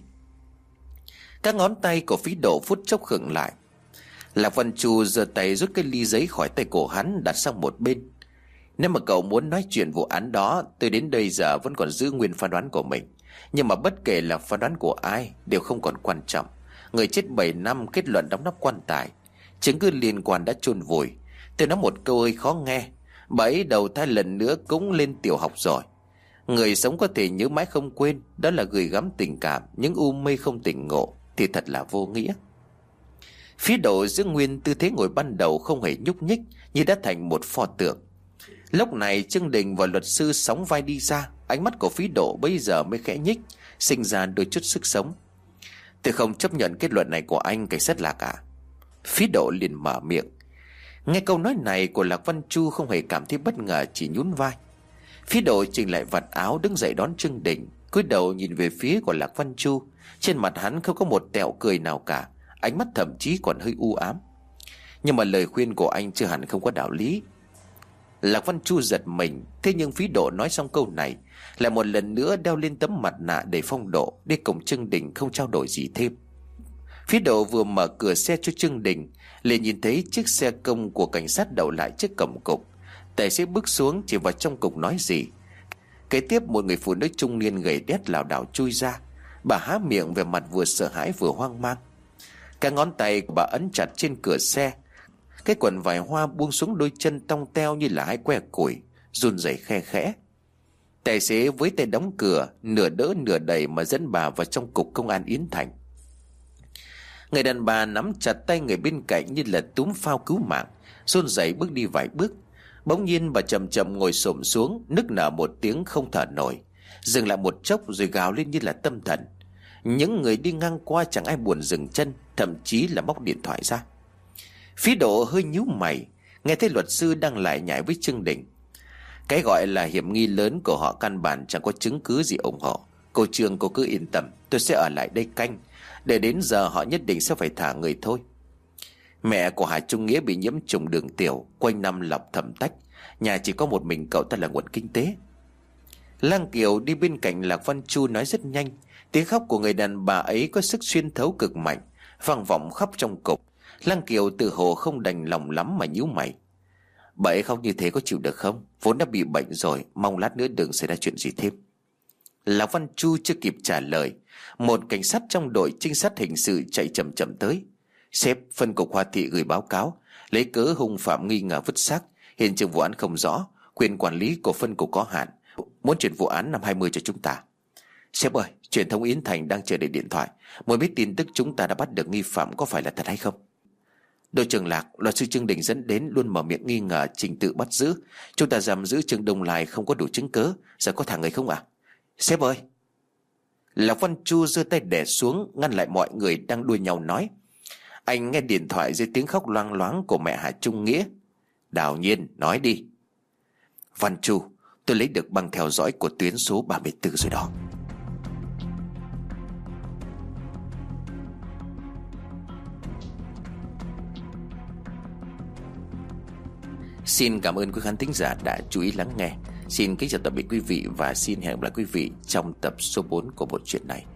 Các ngón tay của Phí Độ phút chốc khựng lại. Lạc Văn Chu giơ tay rút cái ly giấy khỏi tay cổ hắn, đặt sang một bên. Nếu mà cậu muốn nói chuyện vụ án đó, tôi đến bây giờ vẫn còn giữ nguyên phán đoán của mình. Nhưng mà bất kể là phán đoán của ai đều không còn quan trọng. Người chết bảy năm, kết luận đóng nắp quan tài, chứng cứ liên quan đã chôn vùi. Tôi nói một câu hơi khó nghe, bà ấy đầu thai lần nữa cũng lên tiểu học rồi. Người sống có thể nhớ mãi không quên, đó là gửi gắm tình cảm, những u mê không tỉnh ngộ thì thật là vô nghĩa. Phí Độ giữ nguyên tư thế ngồi ban đầu, không hề nhúc nhích, như đã thành một pho tượng. Lúc này Trương Đình và luật sư sóng vai đi ra. Ánh mắt của Phí Độ bây giờ mới khẽ nhích, sinh ra đôi chút sức sống. Tôi không chấp nhận kết luận này của anh, cảnh sát Lạc à? Phí Độ liền mở miệng. Nghe câu nói này của Lạc Văn Chu không hề cảm thấy bất ngờ, chỉ nhún vai. Phí Độ chỉnh lại vạt áo, đứng dậy đón Trương Đình, cúi đầu nhìn về phía của Lạc Văn Chu. Trên mặt hắn không có một tẹo cười nào cả, ánh mắt thậm chí còn hơi u ám. Nhưng mà lời khuyên của anh chưa hẳn không có đạo lý. Lạc Văn Chu giật mình, thế nhưng Phí Độ nói xong câu này lại một lần nữa đeo lên tấm mặt nạ đầy phong độ, đi cùng Trương Đình không trao đổi gì thêm. Phí Độ vừa mở cửa xe cho Trương Đình, liền nhìn thấy chiếc xe công của cảnh sát đậu lại trước cổng cục. Tài xế bước xuống, chỉ vào trong cục nói gì. Kế tiếp một người phụ nữ trung niên gầy đét lảo đảo chui ra. Bà há miệng, về mặt vừa sợ hãi vừa hoang mang. Các ngón tay của bà ấn chặt trên cửa xe. Cái quần vải hoa buông xuống đôi chân tong teo như là hai que củi, run rẩy khe khẽ. Tài xế với tay đóng cửa, nửa đỡ nửa đẩy mà dẫn bà vào trong cục công an Yến Thành. Người đàn bà nắm chặt tay người bên cạnh như là túm phao cứu mạng, run rẩy bước đi vài bước. Bỗng nhiên bà chậm chậm ngồi xổm xuống, nức nở một tiếng không thở nổi, dừng lại một chốc rồi gào lên như là tâm thần. Những người đi ngang qua chẳng ai buồn dừng chân, thậm chí là móc điện thoại ra. Phí Độ hơi nhíu mày, nghe thấy luật sư đang lải nhải với Trương Đình. Cái gọi là hiểm nghi lớn của họ căn bản chẳng có chứng cứ gì ủng hộ. Cô Trương, cô cứ yên tâm, tôi sẽ ở lại đây canh, để đến giờ họ nhất định sẽ phải thả người thôi. Mẹ của Hà Trung Nghĩa bị nhiễm trùng đường tiểu, quanh năm lọc thầm tách, nhà chỉ có một mình cậu ta là nguồn kinh tế. Lăng Kiều đi bên cạnh Lạc Văn Chu nói rất nhanh. Tiếng khóc của người đàn bà ấy có sức xuyên thấu cực mạnh, vang vọng khắp trong cục. Lăng Kiều tự hồ không đành lòng lắm mà nhíu mày. Bà ấy khóc như thế có chịu được không? Vốn đã bị bệnh rồi, mong lát nữa đừng xảy ra chuyện gì thêm. Lạc Văn Chu chưa kịp trả lời, một cảnh sát trong đội trinh sát hình sự chạy chậm chậm tới. Sếp, phân cục Hoa Thị gửi báo cáo, lấy cớ hung phạm nghi ngờ vứt xác, hiện trường vụ án không rõ, quyền quản lý của phân cục có hạn, muốn chuyển vụ án năm hai mươi cho chúng ta. Sếp ơi, truyền thông Yến Thành đang chờ đợi điện thoại, muốn biết tin tức chúng ta đã bắt được nghi phạm có phải là thật hay không. Đội trưởng Lạc, luật sư Trương Đình dẫn đến luôn mở miệng nghi ngờ trình tự bắt giữ. Chúng ta giam giữ Trương Đông Lai không có đủ chứng cớ, giờ có thả người không ạ? À? Sếp ơi! Lạc Văn Chu giơ tay đè xuống, ngăn lại mọi người đang đua nhau nói. Anh nghe điện thoại dưới tiếng khóc loang loáng của mẹ Hà Trung Nghĩa. Đào Nhiên, nói đi. Văn Chu, tôi lấy được băng theo dõi của tuyến số ba mươi tư rồi đó. Xin cảm ơn quý khán thính giả đã chú ý lắng nghe. Xin kính chào tạm biệt quý vị và xin hẹn gặp lại quý vị trong tập số bốn của bộ truyện này.